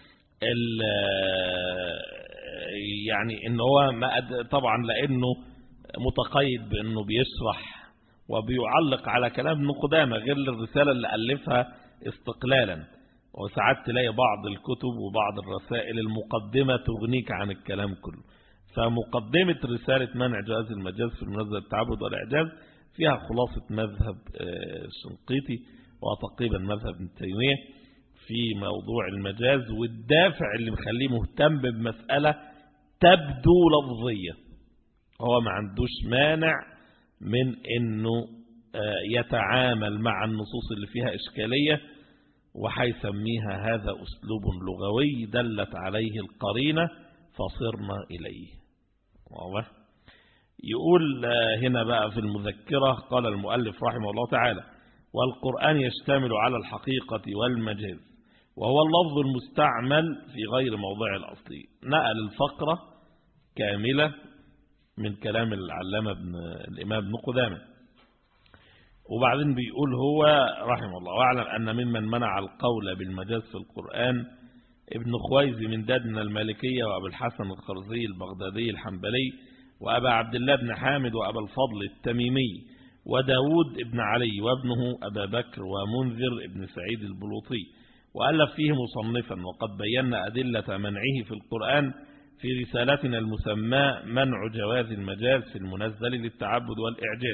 يعني إن هو طبعا لأنه متقيد بأنه بيشرح وبيعلق على كلام ابن قدامة غير الرسالة اللي ألفها استقلالا. وساعات تلاقي بعض الكتب وبعض الرسائل المقدمة تغنيك عن الكلام كله. فمقدمة رسالة منع جواز المجاز في المنزل التعبد والإعجاز فيها خلاصة مذهب الشنقيطي وتقريبا مذهب ابن تيمية في موضوع المجاز، والدافع اللي مخليه مهتم بمسألة تبدو لفظية. هو ما عندوش مانع من انه يتعامل مع النصوص اللي فيها إشكالية، وحيسميها هذا أسلوب لغوي دلت عليه القرينة فصرنا إليه. واضح؟ يقول هنا بقى في المذكرة قال المؤلف رحمه الله تعالى: والقرآن يشتمل على الحقيقة والمجاز، وهو اللفظ المستعمل في غير موضع الأصلي. نقل الفقرة كاملة من كلام العلامة ابن الإمام ابن قدامة، وبعدين بيقول هو رحمه الله: واعلم أن ممن منع القول بالمجاز في القرآن ابن خويزي من دادن المالكية، وأبو الحسن الخرزي البغدادي الحنبلي، وأبا عبد الله بن حامد، وأبا الفضل التميمي، وداود ابن علي، وابنه أبا بكر، ومنذر ابن سعيد البلوطي، وألف فيه مصنفا. وقد بينا أدلة منعه في القرآن في رسالتنا المسمى منع جواز المجاز في المنزل للتعبد والإعجاز.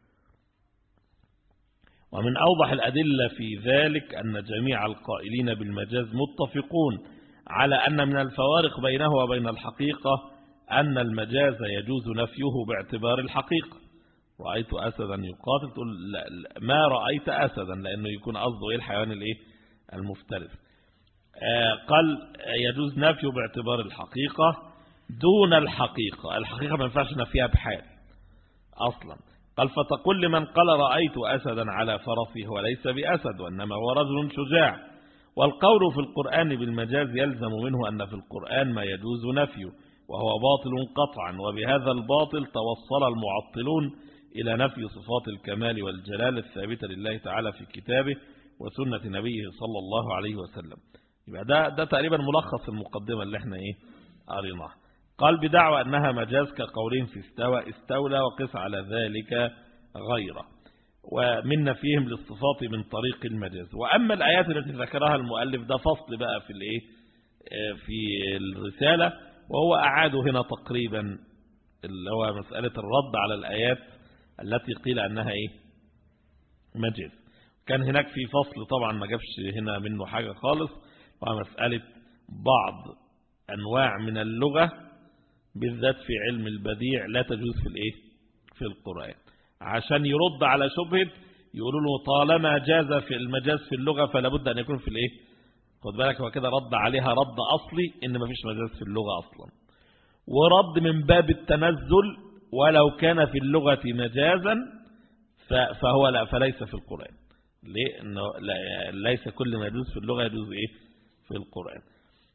ومن أوضح الأدلة في ذلك أن جميع القائلين بالمجاز متفقون على أن من الفوارق بينه وبين الحقيقة أن المجاز يجوز نفيه باعتبار الحقيقة. رأيت أسدا يقاتل، تقول ما رأيت أسدا، لأنه يكون قصده إيه الحيوان الإيه المفترس. آه قال يجوز نفيه باعتبار الحقيقة دون الحقيقة. الحقيقة ما ينفعش نفيها بحال أصلا. قال فتقول لمن قال رأيت أسدا على فرسه وليس بأسد وإنما هو رجل شجاع. والقول في القرآن بالمجاز يلزم منه أن في القرآن ما يجوز نفيه وهو باطل قطعا، وبهذا الباطل توصل المعطلون إلى نفي صفات الكمال والجلال الثابتة لله تعالى في كتابه وسنة نبيه صلى الله عليه وسلم. يبقى ده ده تقريبا ملخص المقدمة اللي احنا ايه قريناها. قال بدعوى أنها مجاز كقولين في استوى استولى وقس على ذلك غيره، ومن نفيهم للصفات من طريق المجاز. وأما الآيات التي ذكرها المؤلف ده فصل بقى في الايه في الرسالة، وهو أعاده هنا تقريبا اللي هو مسألة الرد على الآيات التي قيل أنها إيه مجاز. كان هناك في فصل طبعا ما جابش هنا منه حاجة خالص، ومسألة بعض أنواع من اللغة بالذات في علم البديع لا تجوز في الإيه في القرآن، عشان يرد على شبهة يقولوا له طالما جاز في المجاز في اللغة فلا بد أن يكون في الإيه. خد بالك هو كده رد عليها رد أصلي إن ما فيش مجاز في اللغة أصلا، ورد من باب التنزل ولو كان في اللغة مجازا فهو لا فليس في القرآن. ليه؟ إنه ليس كل ما يجوز في اللغة يجوز إيه في القرآن.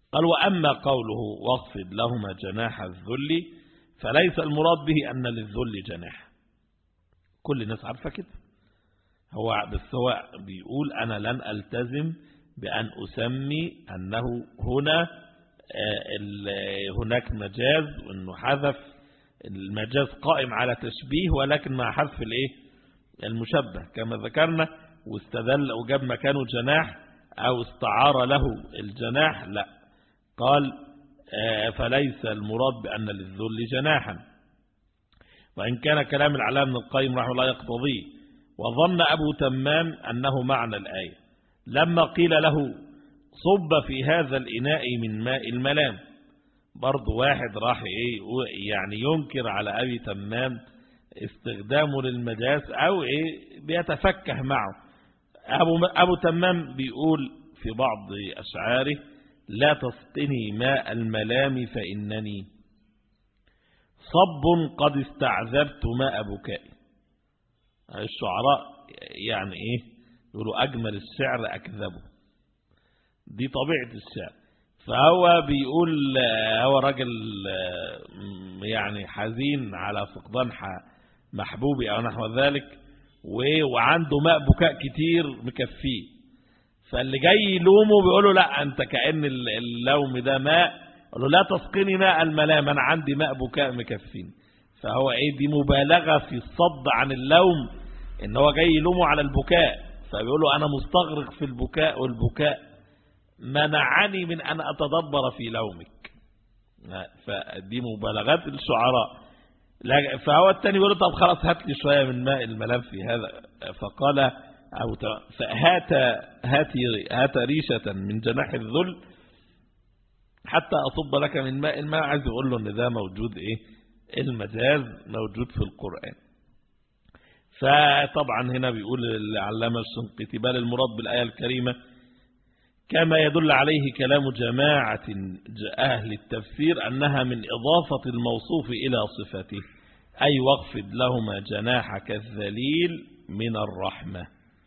قال وأما قوله واخفض لهما جناح الذل فليس المراد به أن للذل جناح، كل الناس عارفة كده، هو بس هو بيقول أنا لن ألتزم بأن أسمي أنه هنا هناك مجاز، وأنه حذف المجاز قائم على تشبيه ولكن مع حذف الايه المشبه كما ذكرنا، واستدل وجاب مكانه جناح أو استعار له الجناح، لا قال فليس المراد بأن للذل جناحا، وإن كان كلام العلامة ابن القيم رحمه الله يقتضيه. وظن أبو تمام أنه معنى الآية لما قيل له صب في هذا الإناء من ماء الملام، برضو واحد راح إيه يعني ينكر على أبي تمام استخدامه للمجاز أو إيه بيتفكه معه. أبو, أبو تمام بيقول في بعض أشعاره لا تسقني ماء الملام فإنني صب قد استعذبت ماء بكائي. الشعراء يعني إيه يقولوا أجمل الشعر أكذبه، دي طبيعة الشعر. فهو بيقول هو راجل يعني حزين على فقدان محبوبي أو نحو ذلك، وعنده ماء بكاء كتير مكفيه، فاللي جاي يلومه بيقوله لا أنت كأن اللوم ده ماء، قال له لا تسقني ماء الملام أنا عندي ماء بكاء مكفيني. فهو ايه دي مبالغة في الصد عن اللوم، ان هو جاي يلومه على البكاء، فبيقول له انا مستغرق في البكاء والبكاء منعني من ان اتدبر في لومك. فدي مبالغات الشعراء. فهو الثاني يقول له طب خلاص هات لي شوية من ماء الملام في هذا، فقال أو فهات هات هات ريشة من جناح الذل حتى أصب لك من ماء الماء. عايز يقول له ان ده موجود ايه المجاز موجود في القرآن. فطبعا هنا بيقول العلامة الشنقيطي بل المراد بالآية الكريمة كما يدل عليه كلام جماعة أهل التفسير أنها من إضافة الموصوف إلى صفته، أي واخفض لهما جناحك الذليل من الرحمة.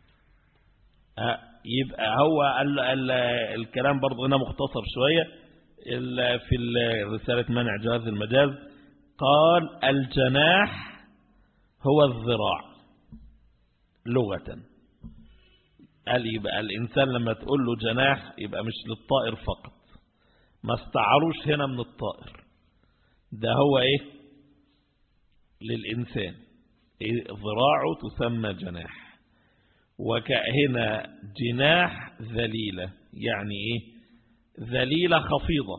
يبقى هو ال ال الكلام برضو هنا مختصر شوية في رسالة منع جواز المجاز. قال الجناح هو الذراع لغة. قال يبقى الإنسان لما تقول له جناح يبقى مش للطائر فقط، ما استعروش هنا من الطائر، ده هو ايه للإنسان، إيه ذراعه تسمى جناح. وكهنا جناح ذليلة يعني ايه ذليلة خفيضة،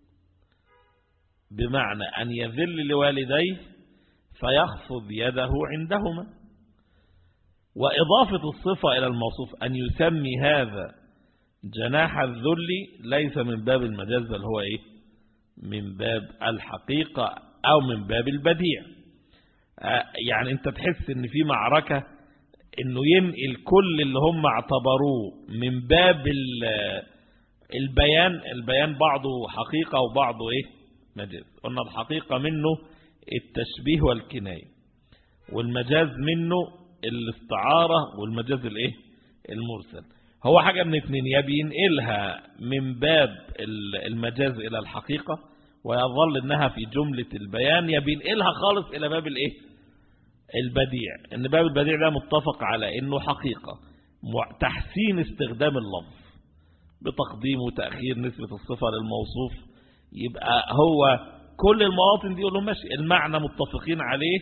بمعنى أن يذل لوالديه فيخفض يده عندهما. وإضافة الصفة إلى الموصوف أن يسمي هذا جناح الذل ليس من باب المجاز بل هو إيه من باب الحقيقة أو من باب البديع. يعني أنت تحس أن في معركة أنه ينقل كل اللي هم اعتبروه من باب البيان، البيان بعضه حقيقة وبعضه إيه مجاز. قلنا الحقيقة منه التشبيه والكناية، والمجاز منه الاستعارة والمجاز الايه المرسل. هو حاجة من اثنين، يا بينقلها من باب المجاز الى الحقيقة ويظل انها في جملة البيان، يا بينقلها خالص الى باب الايه البديع. ان باب البديع ده متفق على انه حقيقة تحسين استخدام اللفظ بتقديم وتأخير نسبة الصفة للموصوف. يبقى هو كل المواطن دي يقول لهم ماشي المعنى متفقين عليه،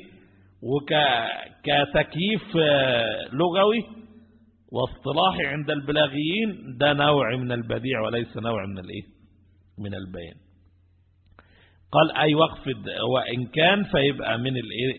وكتكييف لغوي واصطلاحي عند البلاغيين ده نوع من البديع وليس نوع من الايه من البيان. قال اي واخفض، وان كان فيبقى من الايه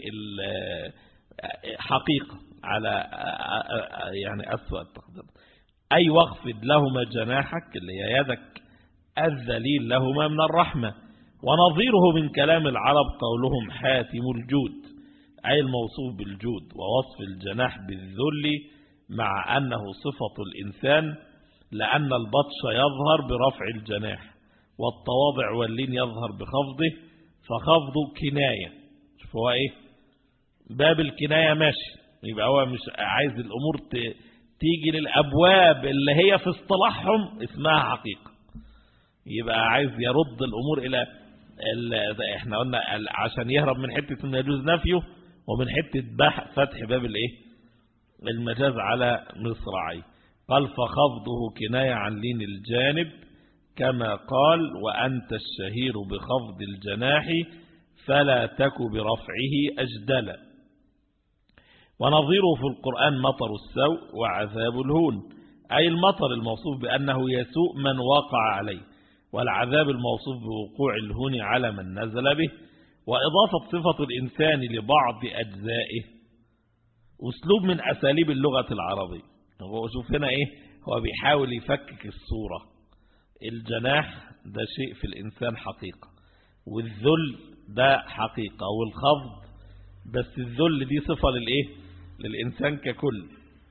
الحقيقة على يعني اسوأ التقدير. اي واخفض لهما جناحك اللي هي يدك الذليل لهما من الرحمة. ونظيره من كلام العرب قولهم حاتم الجود، أي الموصوف بالجود، ووصف الجناح بالذل مع أنه صفة الإنسان، لأن البطش يظهر برفع الجناح والتواضع واللين يظهر بخفضه، فخفضه كناية. شوف هو إيه باب الكناية ماشي، يبقى هو مش عايز الأمور تيجي للأبواب اللي هي في اصطلاحهم اسمها حقيقة، يبقى عايز يرد الأمور إلى احنا قلنا عشان يهرب من حتة أن يجوز نفيه ومن حتة فتح باب الايه المجاز على مصراعي. قال فخفضه كناية عن لين الجانب كما قال وأنت الشهير بخفض الجناح فلا تك برفعه أجدلا. ونظيره في القرآن مطر السوء وعذاب الهون، أي المطر الموصوف بأنه يسوء من وقع عليه، والعذاب الموصوف بوقوع الهون على من نزل به. وإضافة صفة الإنسان لبعض أجزائه أسلوب من أساليب اللغة العربية. هو شوف هنا إيه، هو بيحاول يفكك الصورة. الجناح ده شيء في الإنسان حقيقة، والذل ده حقيقة، والخفض بس الذل دي صفة للإيه للإنسان ككل.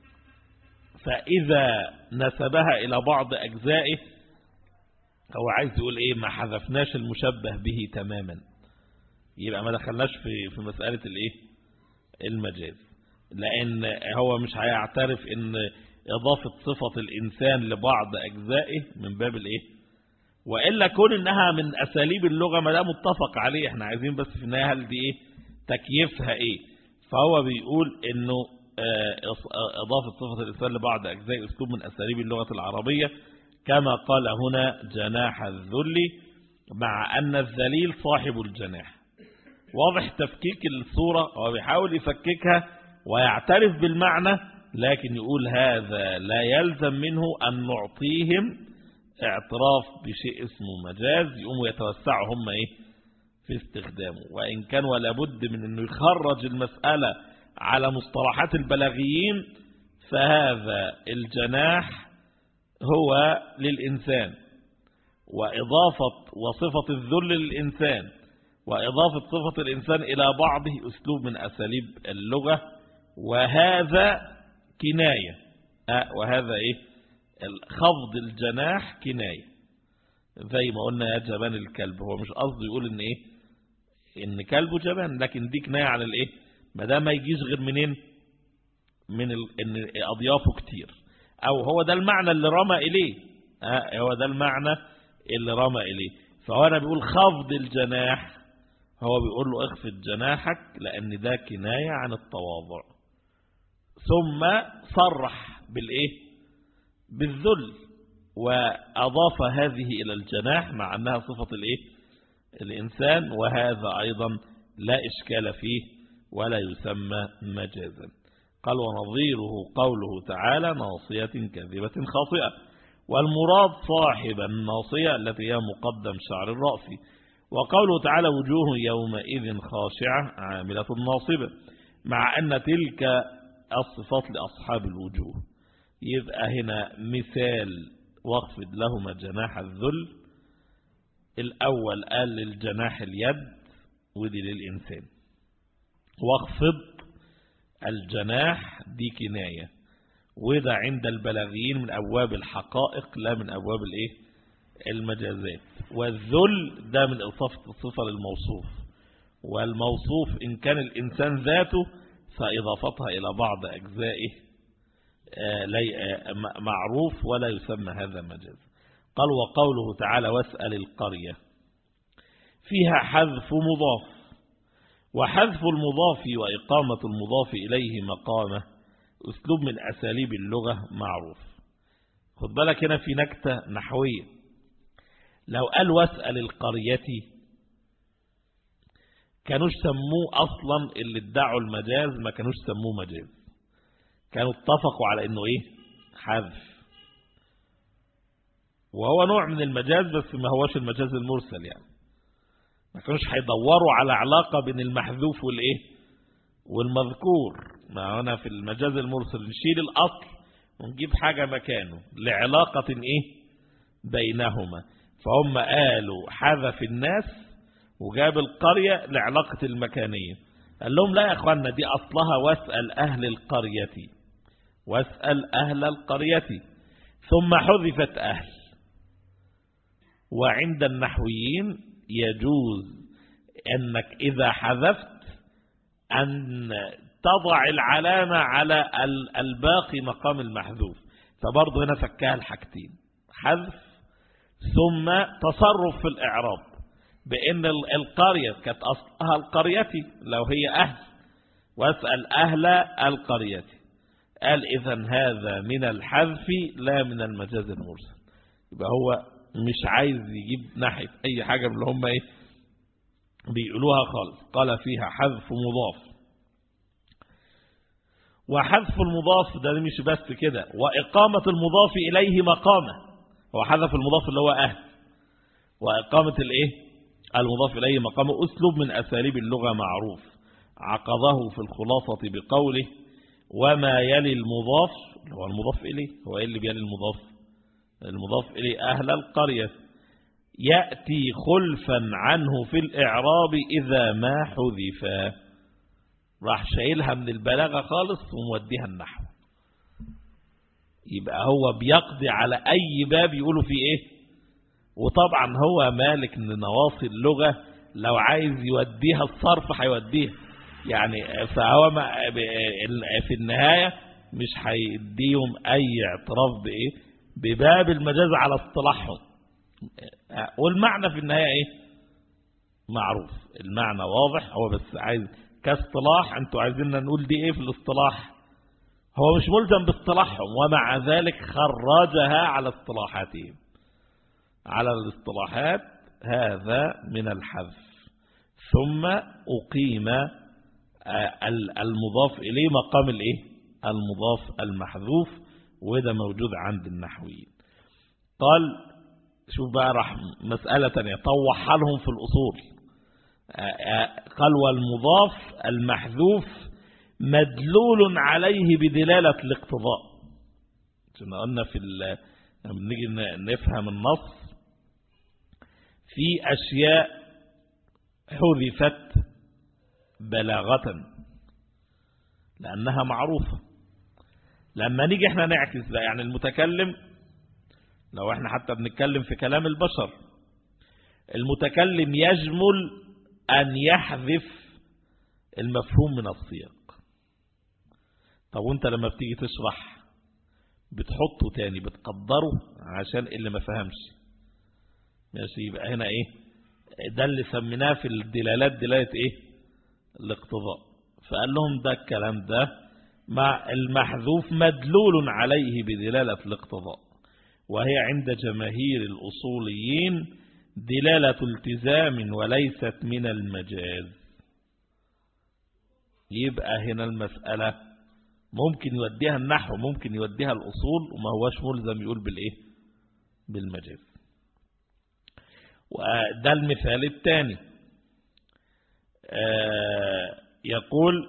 فإذا نسبها إلى بعض أجزائه هو عايز يقول إيه، ما حذفناش المشبه به تماما، يبقى ما دخلناش في في مسألة الإيه المجاز، لأن هو مش هيعترف إن إضافة صفة الإنسان لبعض أجزائه من باب الإيه، وإلا كون إنها من أساليب اللغة ما ده متفق عليه، إحنا عايزين بس في النهاية هل دي إيه تكييفها إيه. فهو بيقول إنه إضافة صفة الإنسان لبعض أجزاء أسلوب من أساليب اللغة العربية كما قال هنا جناح الذل، مع أن الذليل صاحب الجناح. واضح تفكيك الصورة، هو بيحاول يفككها ويعترف بالمعنى، لكن يقول هذا لا يلزم منه أن نعطيهم اعتراف بشيء اسمه مجاز يقوموا يتوسعوا هم إيه في استخدامه. وإن كان ولا بد من أنه يخرج المسألة على مصطلحات البلاغيين، فهذا الجناح هو للإنسان، وإضافة وصفة الذل للإنسان وإضافة صفة الإنسان إلى بعضه أسلوب من أساليب اللغة، وهذا كناية أه وهذا إيه خفض الجناح كناية، زي ما قلنا يا جبان الكلب. هو مش قصده يقول إن إيه إن كلبه جبان، لكن دي كناية على الإيه ما ده ما يجيش غير منين من ال... إن أضيافه كتير، أو هو ده المعنى اللي رمى إليه أه هو ده المعنى اللي رمى إليه. فهو أنا بيقول خفض الجناح، هو بيقول له اخفض جناحك لأن ده كناية عن التواضع، ثم صرح بالإيه بالذل وأضاف هذه إلى الجناح مع أنها صفة الإيه الإنسان، وهذا أيضا لا إشكال فيه ولا يسمى مجازا. قال ونظيره قوله تعالى ناصية كاذبة خاطئة، والمراد صاحب الناصية التي هي مقدم شعر الرأس. وقوله تعالى وجوه يومئذ خاشعة عاملة ناصبة، مع أن تلك الصفات لأصحاب الوجوه. يبقى هنا مثال واخفض لهما جناح الذل. الأول قال للجناح اليد ودي للإنسان، واخفض الجناح دي كناية، وده عند البلاغيين من أبواب الحقائق لا من أبواب الإيه المجازات. والذل ده من إضافة الصفة للموصوف، والموصوف إن كان الإنسان ذاته فإضافتها إلى بعض أجزائه معروف ولا يسمى هذا مجاز. قال وقوله تعالى واسأل القرية فيها حذف مضاف، وحذف المضاف وإقامة المضاف إليه مقامه أسلوب من أساليب اللغة معروف. خد بالك هنا في نكتة نحوية، لو قال واسأل القرية كانوش سموه أصلا اللي ادعوا المجاز ما كانوش سموه مجاز، كانوا اتفقوا على انه ايه حذف، وهو نوع من المجاز بس ما هوش المجاز المرسل، يعني ما كانوش هيدوروا على علاقة بين المحذوف والايه والمذكور. ما هنا في المجاز المرسل نشيل الأصل ونجيب حاجة مكانه لعلاقة ايه بينهما، فهم قالوا حذف الناس وجاب القرية لعلاقة المكانية. قال لهم لا يا اخوانا دي أصلها واسأل أهل القرية، واسأل أهل القرية ثم حذفت أهل. وعند النحويين يجوز أنك إذا حذفت أن تضع العلامة على الباقي مقام المحذوف، فبرضه هنا فكها الحاجتين حذف ثم تصرف في الإعراب بأن القرية كانت أصلها القرية لو هي أهل، واسأل أهل القرية. قال إذن هذا من الحذف لا من المجاز المرسل. يبقى هو مش عايز يجيب ناحية أي حاجة من اللي هم إيه بيقولوها خالص. قال فيها حذف مضاف، وحذف المضاف ده مش بس كده، وإقامة المضاف إليه مقامه. هو حذف المضاف اللي هو أهل، وإقامة الإيه المضاف إليه مقامه أسلوب من أساليب اللغة معروف. عقضه في الخلاصة بقوله وما يلي المضاف، هو المضاف إليه، هو إيه اللي بيلي المضاف؟ المضاف إليه أهل القرية، يأتي خلفا عنه في الإعراب إذا ما حذفا. راح شايلها من البلاغة خالص وموديها النحو. يبقى هو بيقضي على أي باب يقولوا فيه إيه. وطبعا هو مالك من نواصي اللغة، لو عايز يوديها الصرف هيوديها يعني. فهو في النهاية مش هيديهم أي اعتراف بإيه بباب المجاز على اصطلاحهم. والمعنى في النهاية إيه معروف، المعنى واضح. هو بس عايز كاصطلاح، أنتوا عايزيننا نقول دي إيه في الاصطلاح. هو مش ملزم باصطلاحهم، ومع ذلك خرجها على اصطلاحاتهم، على الاصطلاحات. هذا من الحذف. ثم أقيم المضاف إليه مقام الإيه المضاف المحذوف، وده موجود عند النحويين. قال شوف بقى راح مسألة تانية طوحها لهم في الأصول. قال والمضاف المحذوف مدلول عليه بدلالة الاقتضاء. كنا قلنا في لما نيجي نفهم النص في أشياء حذفت بلاغة لأنها معروفة. لما نيجي احنا نعكس بقى، يعني المتكلم لو احنا حتى بنتكلم في كلام البشر، المتكلم يجمل أن يحذف المفهوم من السياق. طب وانت لما بتيجي تشرح بتحطه تاني، بتقدره عشان اللي ما فهمش ماشي. يبقى هنا ايه ده اللي سميناه في الدلالات دلالة ايه الاقتضاء. فقال لهم ده الكلام ده مع المحذوف مدلول عليه بدلالة الاقتضاء، وهي عند جماهير الأصوليين دلالة التزام وليست من المجاز. يبقى هنا المسألة ممكن يوديها النحو، ممكن يوديها الأصول، وما هواش ملزم يقول بالإيه بالمجاز. وده المثال الثاني. يقول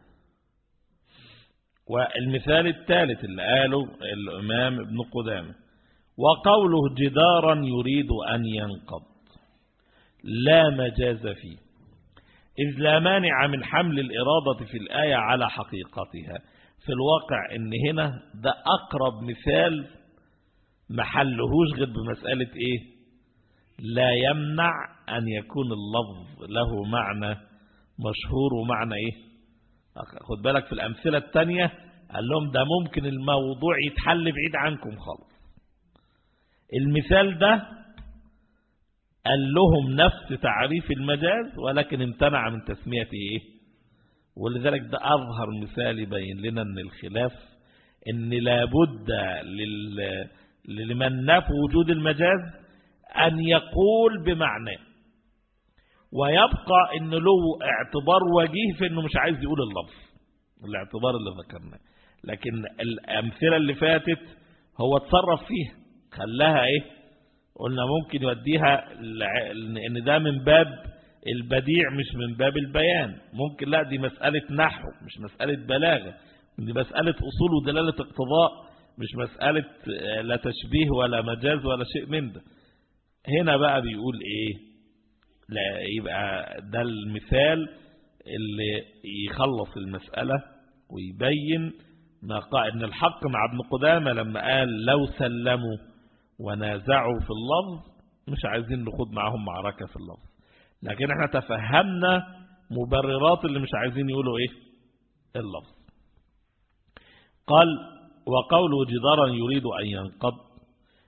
والمثال الثالث اللي قاله الإمام ابن قدامة وقوله جدارا يريد أن ينقض لا مجاز فيه، إذ لا مانع من حمل الإرادة في الآية على حقيقتها. في الواقع إن هنا ده أقرب مثال محلهوش غير بمسألة إيه لا يمنع أن يكون اللفظ له معنى مشهور ومعنى إيه. خد بالك في الأمثلة التانية قال لهم ده ممكن الموضوع يتحل بعيد عنكم خالص. المثال ده قال لهم نفس تعريف المجاز ولكن امتنع من تسميته إيه. ولذلك ده أظهر مثال يبين لنا أن الخلاف أن لابد لل... لمن نفى وجود المجاز أن يقول بمعنى، ويبقى أنه له اعتبار وجيه في أنه مش عايز يقول اللفظ، الاعتبار اللي ذكرناه. لكن الأمثلة اللي فاتت هو اتصرف فيها، خلاها إيه قلنا ممكن يوديها ان ده من باب البديع مش من باب البيان. ممكن لا دي مسألة نحو مش مسألة بلاغة، دي مسألة أصول ودلالة اقتضاء مش مسألة لا تشبيه ولا مجاز ولا شيء من ده. هنا بقى بيقول ايه لا يبقى ده المثال اللي يخلص المسألة ويبين ما قال ان الحق مع ابن قدامة لما قال لو سلموا ونازعوا في اللفظ مش عايزين نخوض معهم معركة في اللفظ، لكن احنا تفهمنا مبررات اللي مش عايزين يقولوا ايه اللفظ. قال وقوله جدارا يريد أن ينقض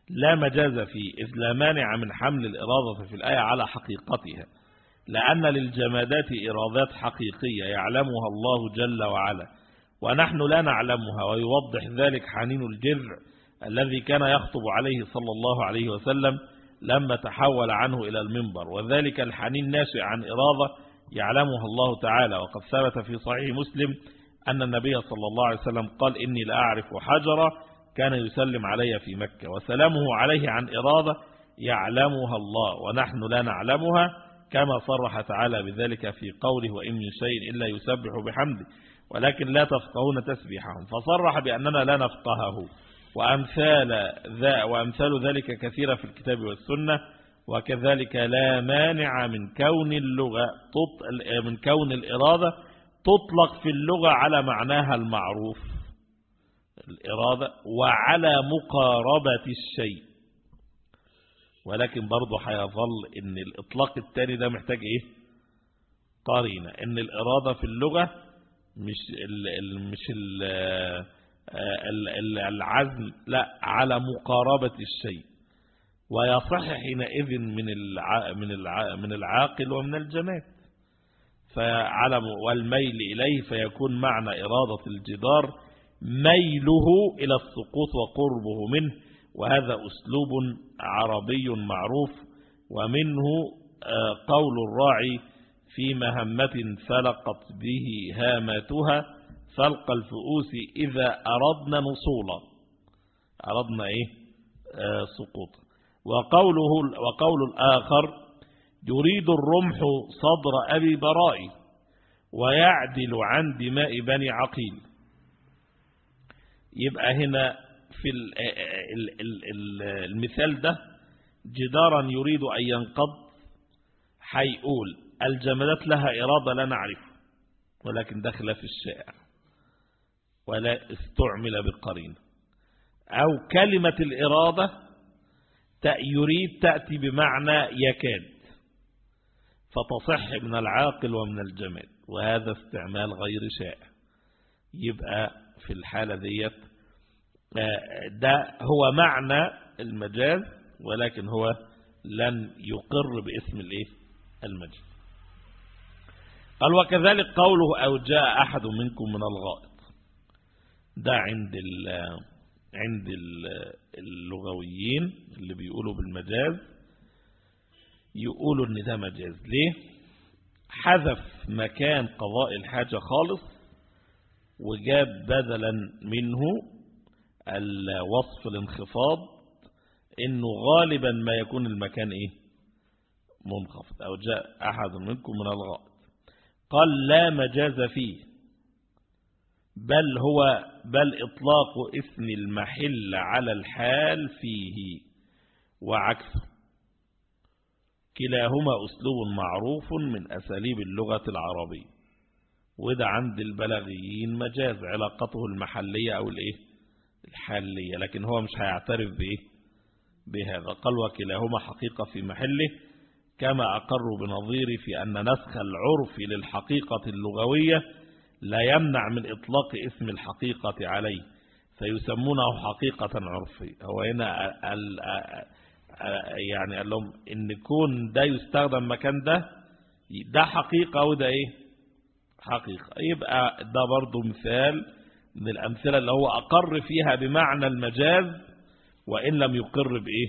لا مجاز فيه، إذ لا مانع من حمل الإرادة في الآية على حقيقتها، لأن للجمادات إرادات حقيقية يعلمها الله جل وعلا ونحن لا نعلمها، ويوضح ذلك حنين الجذع الذي كان يخطب عليه صلى الله عليه وسلم لما تحول عنه إلى المنبر، وذلك الحنين ناشئ عن إرادة يعلمها الله تعالى. وقد ثبت في صحيح مسلم أن النبي صلى الله عليه وسلم قال: إني لأعرف حجرة كان يسلم علي في مكة، وسلامه عليه عن إرادة يعلمها الله ونحن لا نعلمها، كما صرح تعالى بذلك في قوله: وإن من شيء إلا يسبح بحمده ولكن لا تفقهون تسبيحهم، فصرح بأننا لا نفقهه. وأمثال, ذا وأمثال ذلك كثيرة في الكتاب والسنة. وكذلك لا مانع من كون اللغة من كون الإرادة تطلق في اللغة على معناها المعروف الإرادة وعلى مقاربة الشيء، ولكن برضو هيظل ان الإطلاق الثاني ده محتاج ايه؟ قرينة. ان الإرادة في اللغة مش ال ال مش ال ال العزم، لا، على مقاربة الشيء، ويصح حينئذ من الع من الع من العاقل ومن الجماد. فعلى والميل إليه فيكون معنى إرادة الجدار ميله إلى السقوط وقربه منه، وهذا أسلوب عربي معروف. ومنه قول الراعي: في مهمة فلقت به هاماتها فلق الفؤوس إذا أردنا نصولا، أردنا إيه؟ آه سقوط. وقوله وقول الآخر: يريد الرمح صدر أبي برائي ويعدل عن دماء بني عقيل. يبقى هنا في المثال ده جدارا يريد أن ينقض، حيقول الجمادات لها إرادة لا نعرف، ولكن ده خلاف الشائع ولا استعمل بقرينة. أو كلمة الإرادة يريد تأتي بمعنى يكاد، فتصح من العاقل ومن الجماد، وهذا استعمال غير شائع. يبقى في الحالة ديت ده هو معنى المجاز، ولكن هو لن يقر باسم الايه؟ المجاز. قال: وكذلك قوله: أو جاء أحد منكم من الغائط. ده عند ال عند اللغويين اللي بيقولوا بالمجاز يقولوا ان ده مجاز. ليه؟ حذف مكان قضاء الحاجة خالص وجاب بدلا منه الوصف الانخفاض، انه غالبا ما يكون المكان ايه؟ منخفض. او جاء احد منكم من الغائط. قال: لا مجاز فيه، بل هو بل إطلاق اسم المحل على الحال فيه وعكسه، كلاهما أسلوب معروف من أساليب اللغة العربية، وده عند البلاغيين مجاز علاقته المحلية أو الإيه؟ الحالية، لكن هو مش هيعترف بإيه؟ بهذا. قال: وكلاهما حقيقة في محله، كما أقروا بنظير في أن نسخ العرف للحقيقة اللغوية لا يمنع من إطلاق اسم الحقيقة عليه، فيسمونه حقيقة عرفية. هو هنا ال يعني قال لهم إن كون ده يستخدم مكان ده ده حقيقة وده إيه؟ حقيقة. يبقى ده برضو مثال من الأمثلة اللي هو أقر فيها بمعنى المجاز وإن لم يقر بإيه؟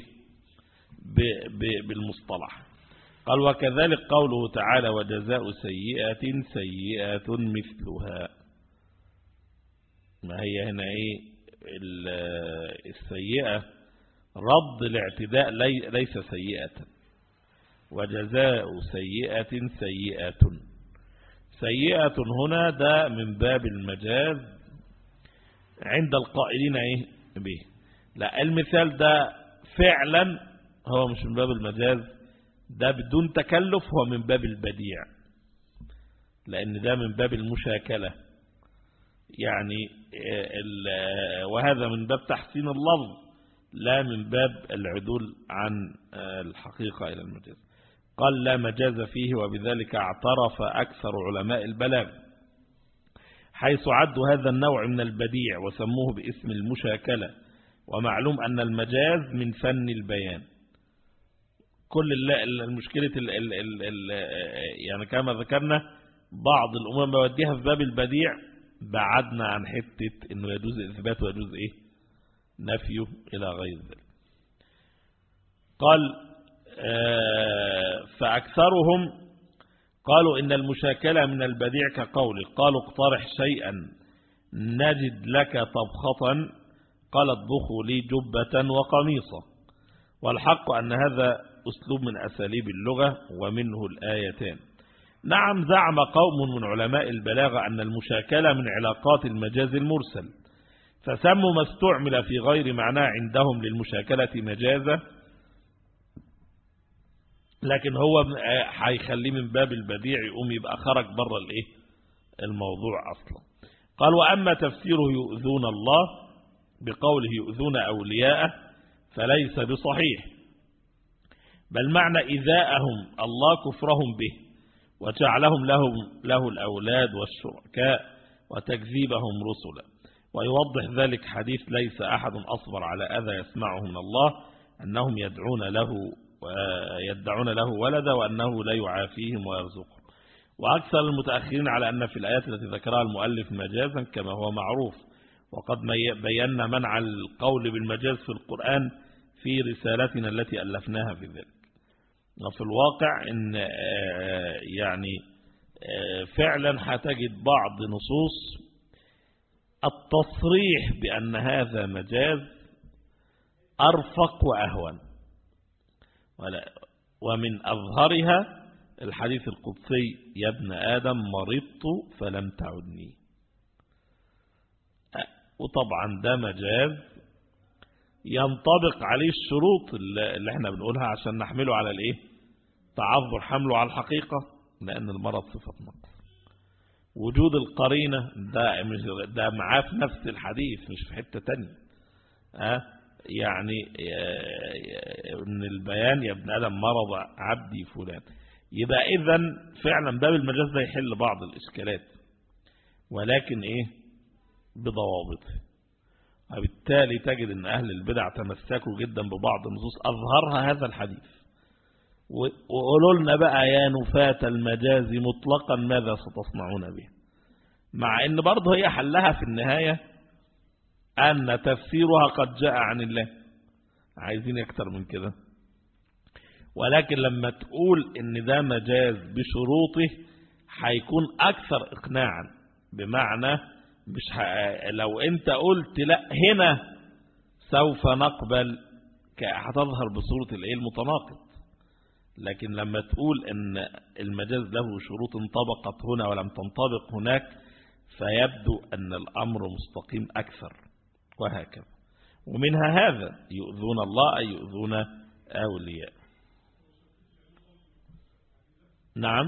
بالمصطلح. قال: وكذلك قوله تعالى: وجزاء سيئة سيئة مثلها. ما هي هنا ايه؟ السيئة رد الاعتداء ليس سيئة، وجزاء سيئة سيئة. سيئة هنا ده من باب المجاز عند القائلين ايه به. لا، المثال ده فعلا هو مش من باب المجاز، ده بدون تكلف، هو من باب البديع، لأن ده من باب المشاكلة يعني، وهذا من باب تحسين اللفظ لا من باب العدول عن الحقيقة إلى المجاز. قال: لا مجاز فيه، وبذلك اعترف أكثر علماء البلاغ، حيث عدوا هذا النوع من البديع وسموه باسم المشاكلة، ومعلوم أن المجاز من فن البيان. كل المشكلة ال ال ال ال يعني كما ذكرنا بعض الأمور بوديها في باب البديع بعدنا عن حتة أنه يجوز إثبات ويجوز إيه نفيه إلى غير ذلك. قال فأكثرهم قالوا إن المشاكلة من البديع كقوله قالوا اقترح شيئا نجد لك طبخة قال اطبخوا لي جبة وقميصا. والحق أن هذا أسلوب من أساليب اللغة ومنه الآيتان. نعم زعم قوم من علماء البلاغة أن المشاكلة من علاقات المجاز المرسل، فسموا ما استعمل في غير معناه عندهم للمشاكلة مجازة، لكن هو هيخليه من باب البديع يقوم يبقى خرج بره الايه الموضوع أصلا. قال وأما تفسيره يؤذون الله بقوله يؤذون أولياءه فليس بصحيح، بل معنى إذاءهم الله كفرهم به وجعلهم لهم له الأولاد والشركاء وتكذيبهم رسلا. ويوضح ذلك حديث ليس أحد أصبر على أذى يسمعه من الله أنهم يدعون له ويدعون له ولدا وأنه لا يعافيهم ويرزقهم. وأكثر المتأخرين على أن في الآيات التي ذكرها المؤلف مجازا كما هو معروف، وقد بينا منع القول بالمجاز في القرآن في رسالتنا التي ألفناها في ذلك. وفي الواقع إن يعني فعلا هتجد بعض نصوص التصريح بأن هذا مجاز أرفق وأهون، ومن أظهرها الحديث القدسي يا ابن آدم مرضت فلم تعدني. وطبعا ده مجاز ينطبق عليه الشروط اللي احنا بنقولها عشان نحمله على الايه تعذر حمله على الحقيقة، لأن المرض صفة نقص. وجود القرينة ده مش ده معاه في نفس الحديث مش في حتة تانية. أه يعني ان البيان يا ابن آدم مرض عبدي فلان، يبقى إذن فعلا باب المجاز ده يحل بعض الإشكالات، ولكن إيه بضوابطه. وبالتالي تجد أن أهل البدع تمسكوا جدا ببعض النصوص أظهرها هذا الحديث، وقولوا لنا بقى يا نفاة المجاز مطلقا ماذا ستصنعون به، مع أن برضه هي حلها في النهاية أن تفسيرها قد جاء عن الله. عايزين أكتر من كده؟ ولكن لما تقول ان ده مجاز بشروطه هيكون اكثر اقناعا، بمعنى مش ح... لو انت قلت لا هنا سوف نقبل هتظهر بصورة الايه المتناقض، لكن لما تقول ان المجاز له شروط انطبقت هنا ولم تنطبق هناك فيبدو ان الامر مستقيم اكثر، وهكذا. ومنها هذا يؤذون الله أي يؤذون أولياء. نعم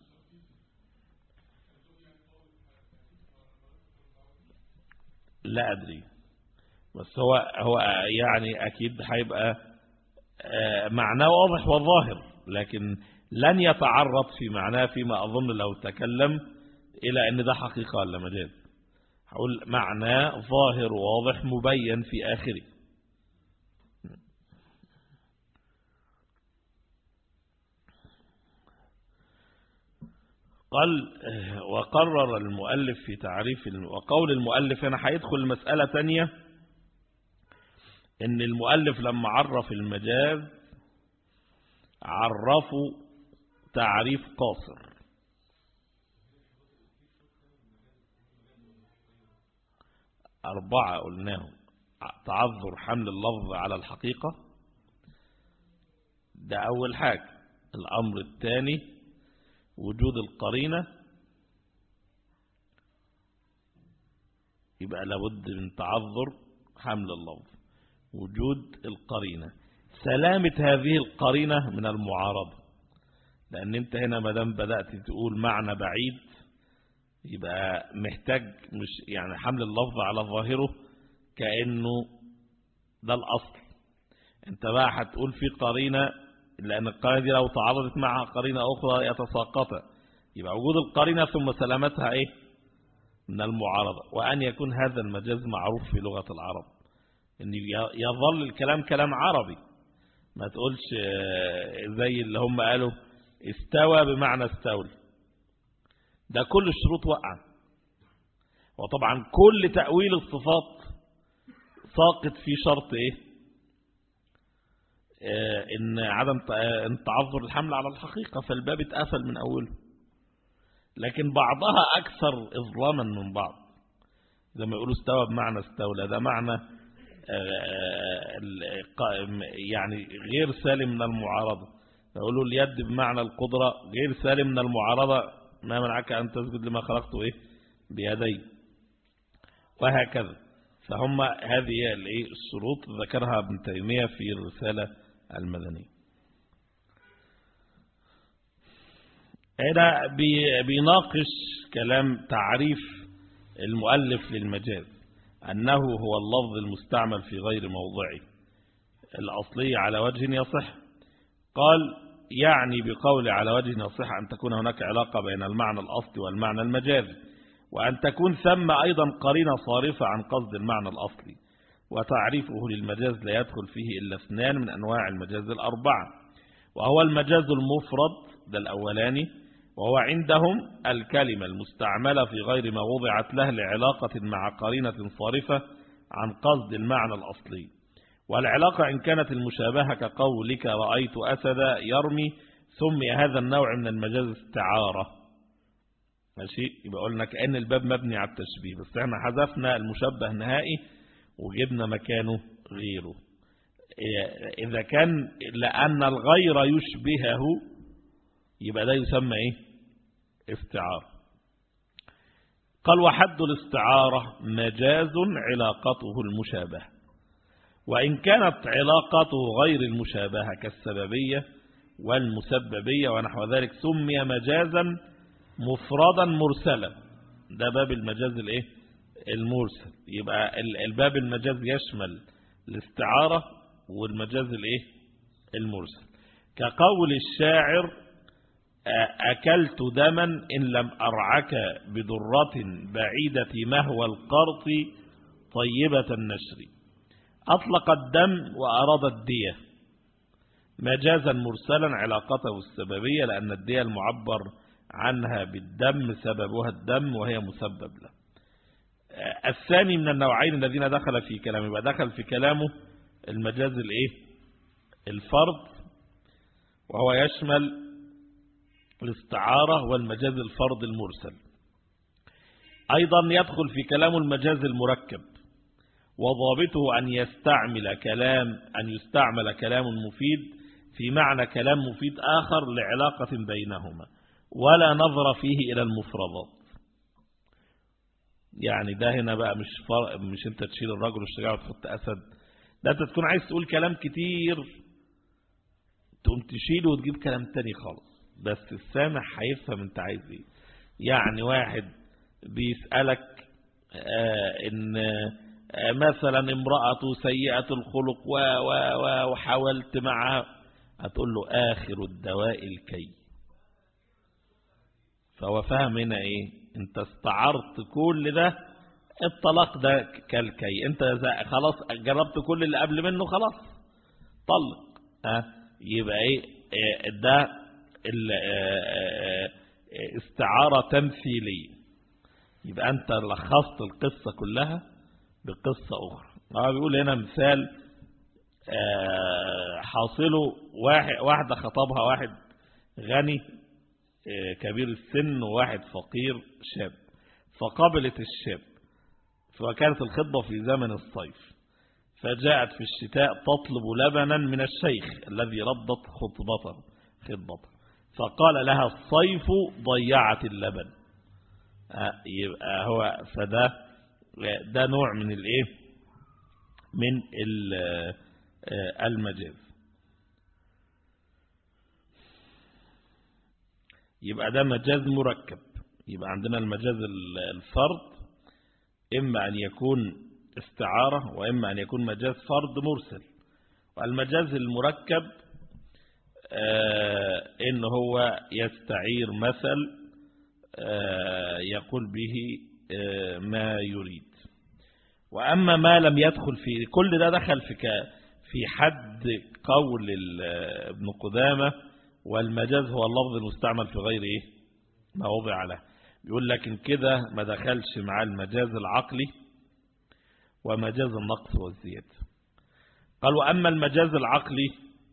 لا أدري، بس هو هو يعني أكيد هيبقى معناه واضح وظاهر، لكن لن يتعرض في معناه فيما أظن لو تكلم إلى أن ده حقيقة ولا مجاز. هقول معناه ظاهر واضح مبين في آخره. قال وقرر المؤلف في تعريف، وقول المؤلف هنا هيدخل المسألة تانية، ان المؤلف لما عرف المجاز عرفه تعريف قاصر. أربعة قلناهم: تعذر حمل اللفظ على الحقيقة، ده أول حاجة. الأمر الثاني وجود القرينة، يبقى لابد من تعذر حمل اللفظ. وجود القرينة، سلامة هذه القرينة من المعارضة، لأن أنت هنا مدام بدأت تقول معنى بعيد يبقى محتاج مش يعني حمل اللفظ على ظاهره كأنه ده الأصل. أنت بقى هتقول في قرينة، لأن القرينة دي لو تعارضت معها قرينة أخرى يتساقطها، يبقى وجود القرينة ثم سلامتها إيه من المعارضة. وأن يكون هذا المجاز معروف في لغة العرب، ان يظل الكلام كلام عربي، ما تقولش زي اللي هم قالوا استوى بمعنى استولى، ده كل الشروط وقع. وطبعا كل تأويل الصفات ساقط في شرط ايه؟ اه ان عدم ان تعذر الحمل على الحقيقة، فالباب اتقفل من اوله. لكن بعضها اكثر اظلاما من بعض، زي ما يقولوا استوى بمعنى استولى، ده معنى اه يعني غير سالم من المعارضة. يقولوا اليد بمعنى القدرة غير سالم من المعارضة، ما منعك ان تسجد لما خلقته ايه بيدي، وهكذا. فهم هذه الشروط ذكرها ابن تيمية في الرسالة المدنية. هنا بيناقش كلام تعريف المؤلف للمجاز، أنه هو اللفظ المستعمل في غير موضعه الأصلي على وجه يصح. قال يعني بقول على وجه يصح أن تكون هناك علاقة بين المعنى الأصلي والمعنى المجازي، وأن تكون ثم أيضا قرينة صارفة عن قصد المعنى الأصلي. وتعريفه للمجاز لا يدخل فيه إلا اثنان من أنواع المجاز الأربعة، وهو المجاز المفرد، ده الأولاني، وهو عندهم الكلمة المستعملة في غير ما وضعت له لعلاقة مع قرينة صارفة عن قصد المعنى الأصلي. والعلاقة إن كانت المشابهة كقولك رأيت أسدا يرمي، سمي هذا النوع من المجاز استعارة. ماشي، يبقى قلنا كأن الباب مبني على التشبيه، بس احنا حذفنا المشبه نهائي وجبنا مكانه غيره. إذا كان لأن الغير يشبهه يبقى ده يسمى إيه؟ استعارة. قال وحد الاستعارة مجاز علاقته المشابهة، وإن كانت علاقته غير المشابهة كالسببية والمسببية ونحو ذلك سمي مجازا مفردا مرسلا. ده باب المجاز الايه المرسل. يبقى الباب المجاز يشمل الاستعارة والمجاز الايه المرسل، كقول الشاعر أكلت دما إن لم أرعك بدرة بعيدة مهوى القرط طيبة النشر، أطلق الدم وأراد الدية مجازا مرسلا علاقته السببية، لأن الدية المعبر عنها بالدم سببها الدم وهي مسبب له. الثاني من النوعين الذين دخل في كلامه، يبقى دخل في كلامه المجاز الايه الفرد، وهو يشمل الاستعارة والمجاز الفرد المرسل. أيضا يدخل في كلامه المجاز المركب، وضابطه أن يستعمل كلام أن يستعمل كلام مفيد في معنى كلام مفيد آخر لعلاقة بينهما، ولا نظر فيه إلى المفردات. يعني ده هنا بقى مش فرق، مش انت تشيل الرجل والشجاع وتحط أسد، ده انت تكون عايز تقول كلام كتير تقوم تشيله وتجيب كلام تاني خالص، بس السامع هيفهم انت عايز ايه. يعني واحد بيسألك آه ان آه مثلا امرأة سيئة الخلق و و و وحاولت معها، هتقول له آخر الدواء الكي. فهو فهم هنا ايه؟ انت استعرت كل ده، الطلاق ده كالكي، انت خلاص جربت كل اللي قبل منه، خلاص طلق. ها يبقى ايه ده؟ استعارة تمثيلية. يبقى انت لخصت القصة كلها بقصة اخرى. هو بيقول هنا مثال حاصله واحدة خطبها واحد غني كبير السن وواحد فقير شاب، فقبلت الشاب، فكانت الخطبة في زمن الصيف، فجاءت في الشتاء تطلب لبنا من الشيخ الذي ردت خطبته خطبته، فقال لها الصيف ضيعت اللبن. يبقى هو فده ده نوع من الايه من المجاز. يبقى ده مجاز مركب. يبقى عندنا المجاز الفرد إما أن يكون استعارة وإما أن يكون مجاز فرد مرسل. والمجاز المركب آه إن هو يستعير مثل آه يقول به آه ما يريد. وأما ما لم يدخل في كل ده دخل في في حد قول ابن قدامة والمجاز هو اللفظ المستعمل في غير إيه ما وضع له. يقول لكن كده ما دخلش مع المجاز العقلي ومجاز النقص والزيادة. قال وأما المجاز العقلي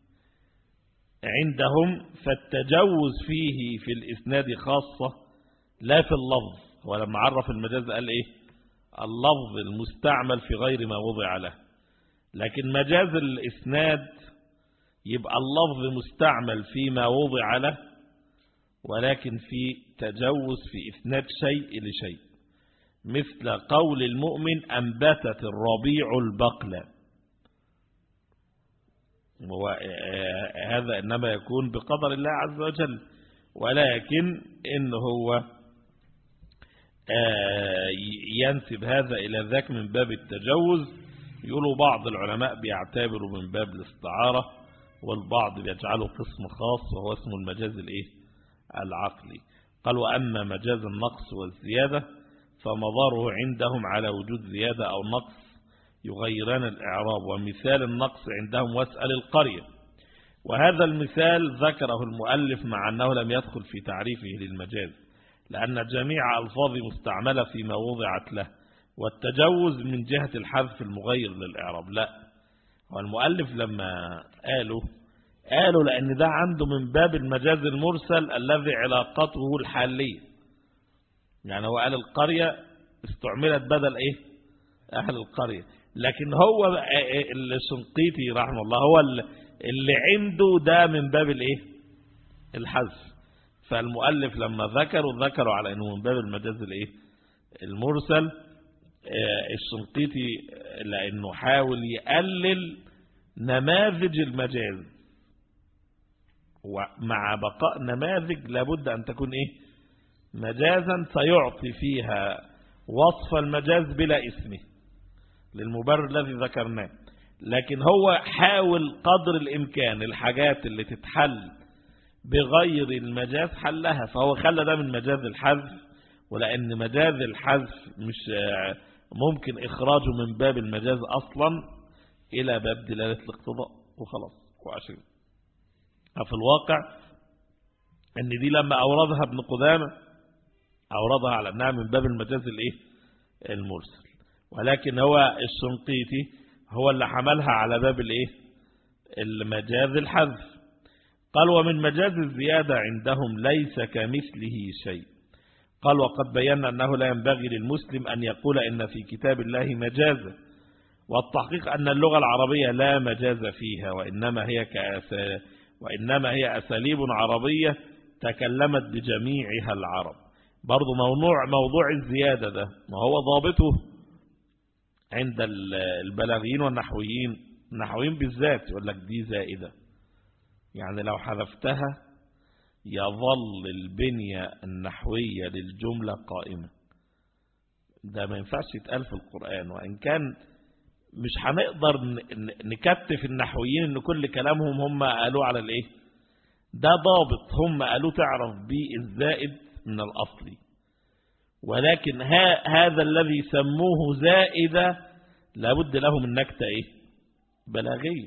عندهم فالتجوز فيه في الإسناد خاصة لا في اللفظ. ولما عرف المجاز قال إيه اللفظ المستعمل في غير ما وضع له، لكن مجاز الإسناد يبقى اللفظ مستعمل فيما وضع له ولكن في تجوز في إسناد شيء لشيء، مثل قول المؤمن أنبتت الربيع البقلة، هذا إنما يكون بقدر الله عز وجل، ولكن إن هو ينسب هذا إلى ذاك من باب التجوز. يقولوا بعض العلماء بيعتبروا من باب الاستعارة، والبعض بيجعله قسم خاص وهو اسمه المجاز الايه العقلي. قال وأما مجاز النقص والزيادة فمضاره عندهم على وجود زيادة أو نقص يغيران الإعراب، ومثال النقص عندهم واسأل القرية، وهذا المثال ذكره المؤلف مع أنه لم يدخل في تعريفه للمجاز، لأن جميع ألفاظ مستعملة فيما وضعت له، والتجوز من جهة الحذف المغير للإعراب لا. والمؤلف لما قالوا قالوا لأن ده عنده من باب المجاز المرسل الذي علاقته الحالية، يعني هو قال القرية استعملت بدل إيه أهل القرية، لكن هو الشنقيطي رحمه الله هو اللي عنده ده من باب الإيه الحذف. فالمؤلف لما ذكروا ذكروا على أنه من باب المجاز الإيه المرسل. الشنقيطي لأنه حاول يقلل نماذج المجاز، ومع بقاء نماذج لابد أن تكون إيه مجازا سيعطي فيها وصف المجاز بلا اسمه للمبرر الذي ذكرناه، لكن هو حاول قدر الإمكان الحاجات اللي تتحل بغير المجاز حلها، فهو خلى ده من مجاز الحذف، ولأن مجاز الحذف مش ممكن إخراجه من باب المجاز أصلا إلى باب دلالة الاقتضاء وخلاص. وعشان في الواقع أن دي لما أوردها ابن قدامة أوردها على أنها من باب المجاز الإيه المرسل، ولكن هو الشنقيطي هو اللي حملها على باب الإيه المجاز الحذف. قال ومن مجاز الزيادة عندهم ليس كمثله شيء. قال وقد بينا أنه لا ينبغي للمسلم أن يقول إن في كتاب الله مجازا، والتحقيق أن اللغة العربية لا مجاز فيها، وإنما هي كأسا وإنما هي أساليب عربية تكلمت بجميعها العرب. برضو موضوع موضوع الزيادة ده ما هو ضابطه عند البلاغيين والنحويين، النحويين بالذات يقول لك دي زائدة، يعني لو حذفتها يظل البنية النحوية للجملة قائمة. ده ما ينفعش يتقال في القرآن، وإن كان مش هنقدر نكتف النحويين ان كل كلامهم هم قالوا على الايه ده ضابط هم قالوا تعرف بيه الزائد من الأصلي، ولكن ها هذا الذي سموه زائدة لابد له من نكتة ايه بلاغية،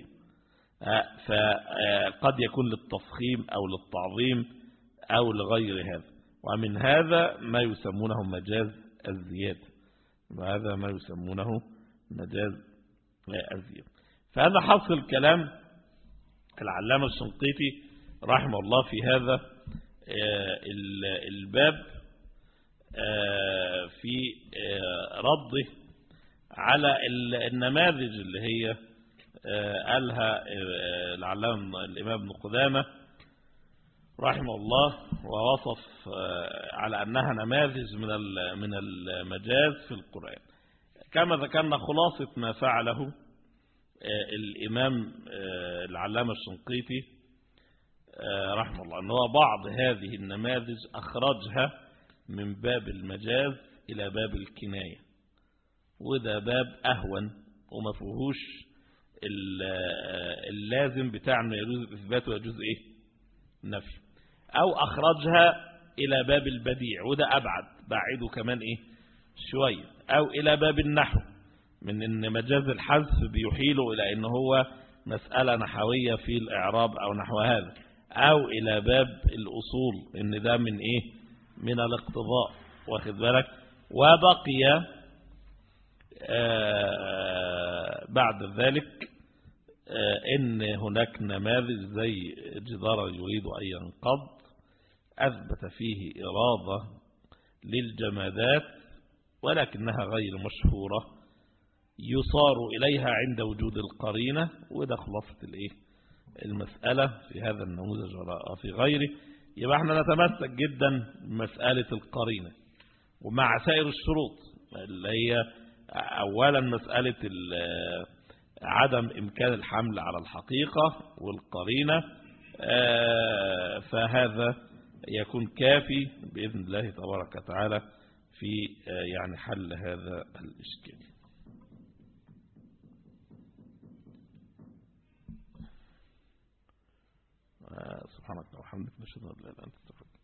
فقد يكون للتفخيم أو للتعظيم أو لغير هذا، ومن هذا ما يسمونه مجاز الزيادة، وهذا ما يسمونه مجاز الزيادة. فهذا حصل كلام العلامة الشنقيطي رحمه الله في هذا الباب في رده على النماذج اللي هي قالها العلامة الإمام ابن قدامة رحمه الله، ووصف على أنها نماذج من من المجاز في القرآن. كما ذكرنا خلاصة ما فعله الإمام العلامة الشنقيطي رحمه الله أنه بعض هذه النماذج أخرجها من باب المجاز إلى باب الكناية، وده باب أهون وما فيهوش اللازم بتاع انه يجوز اثبات ويجوز ايه نفي، او اخرجها الى باب البديع وده ابعد بعيده كمان ايه شويه، او الى باب النحو من ان مجاز الحذف بيحيله الى ان هو مسألة نحوية في الاعراب او نحو هذا، او الى باب الاصول ان ده من ايه من الاقتضاء، واخد بالك. وبقي آه بعد ذلك آه ان هناك نماذج زي جدار يريد ان ينقض اثبت فيه اراده للجمادات ولكنها غير مشهورة يصار إليها عند وجود القرينة، وده خلاصة الايه المسألة في هذا النموذج وفي غيره. يبقى احنا نتمسك جدا بمسألة القرينة ومع سائر الشروط اللي هي أولا مسألة عدم إمكان الحمل على الحقيقة والقرينة، فهذا يكون كافي بإذن الله تبارك وتعالى في يعني حل هذا الإشكال. سبحانك وبحمدك نشهد أن لا إله إلا أنت.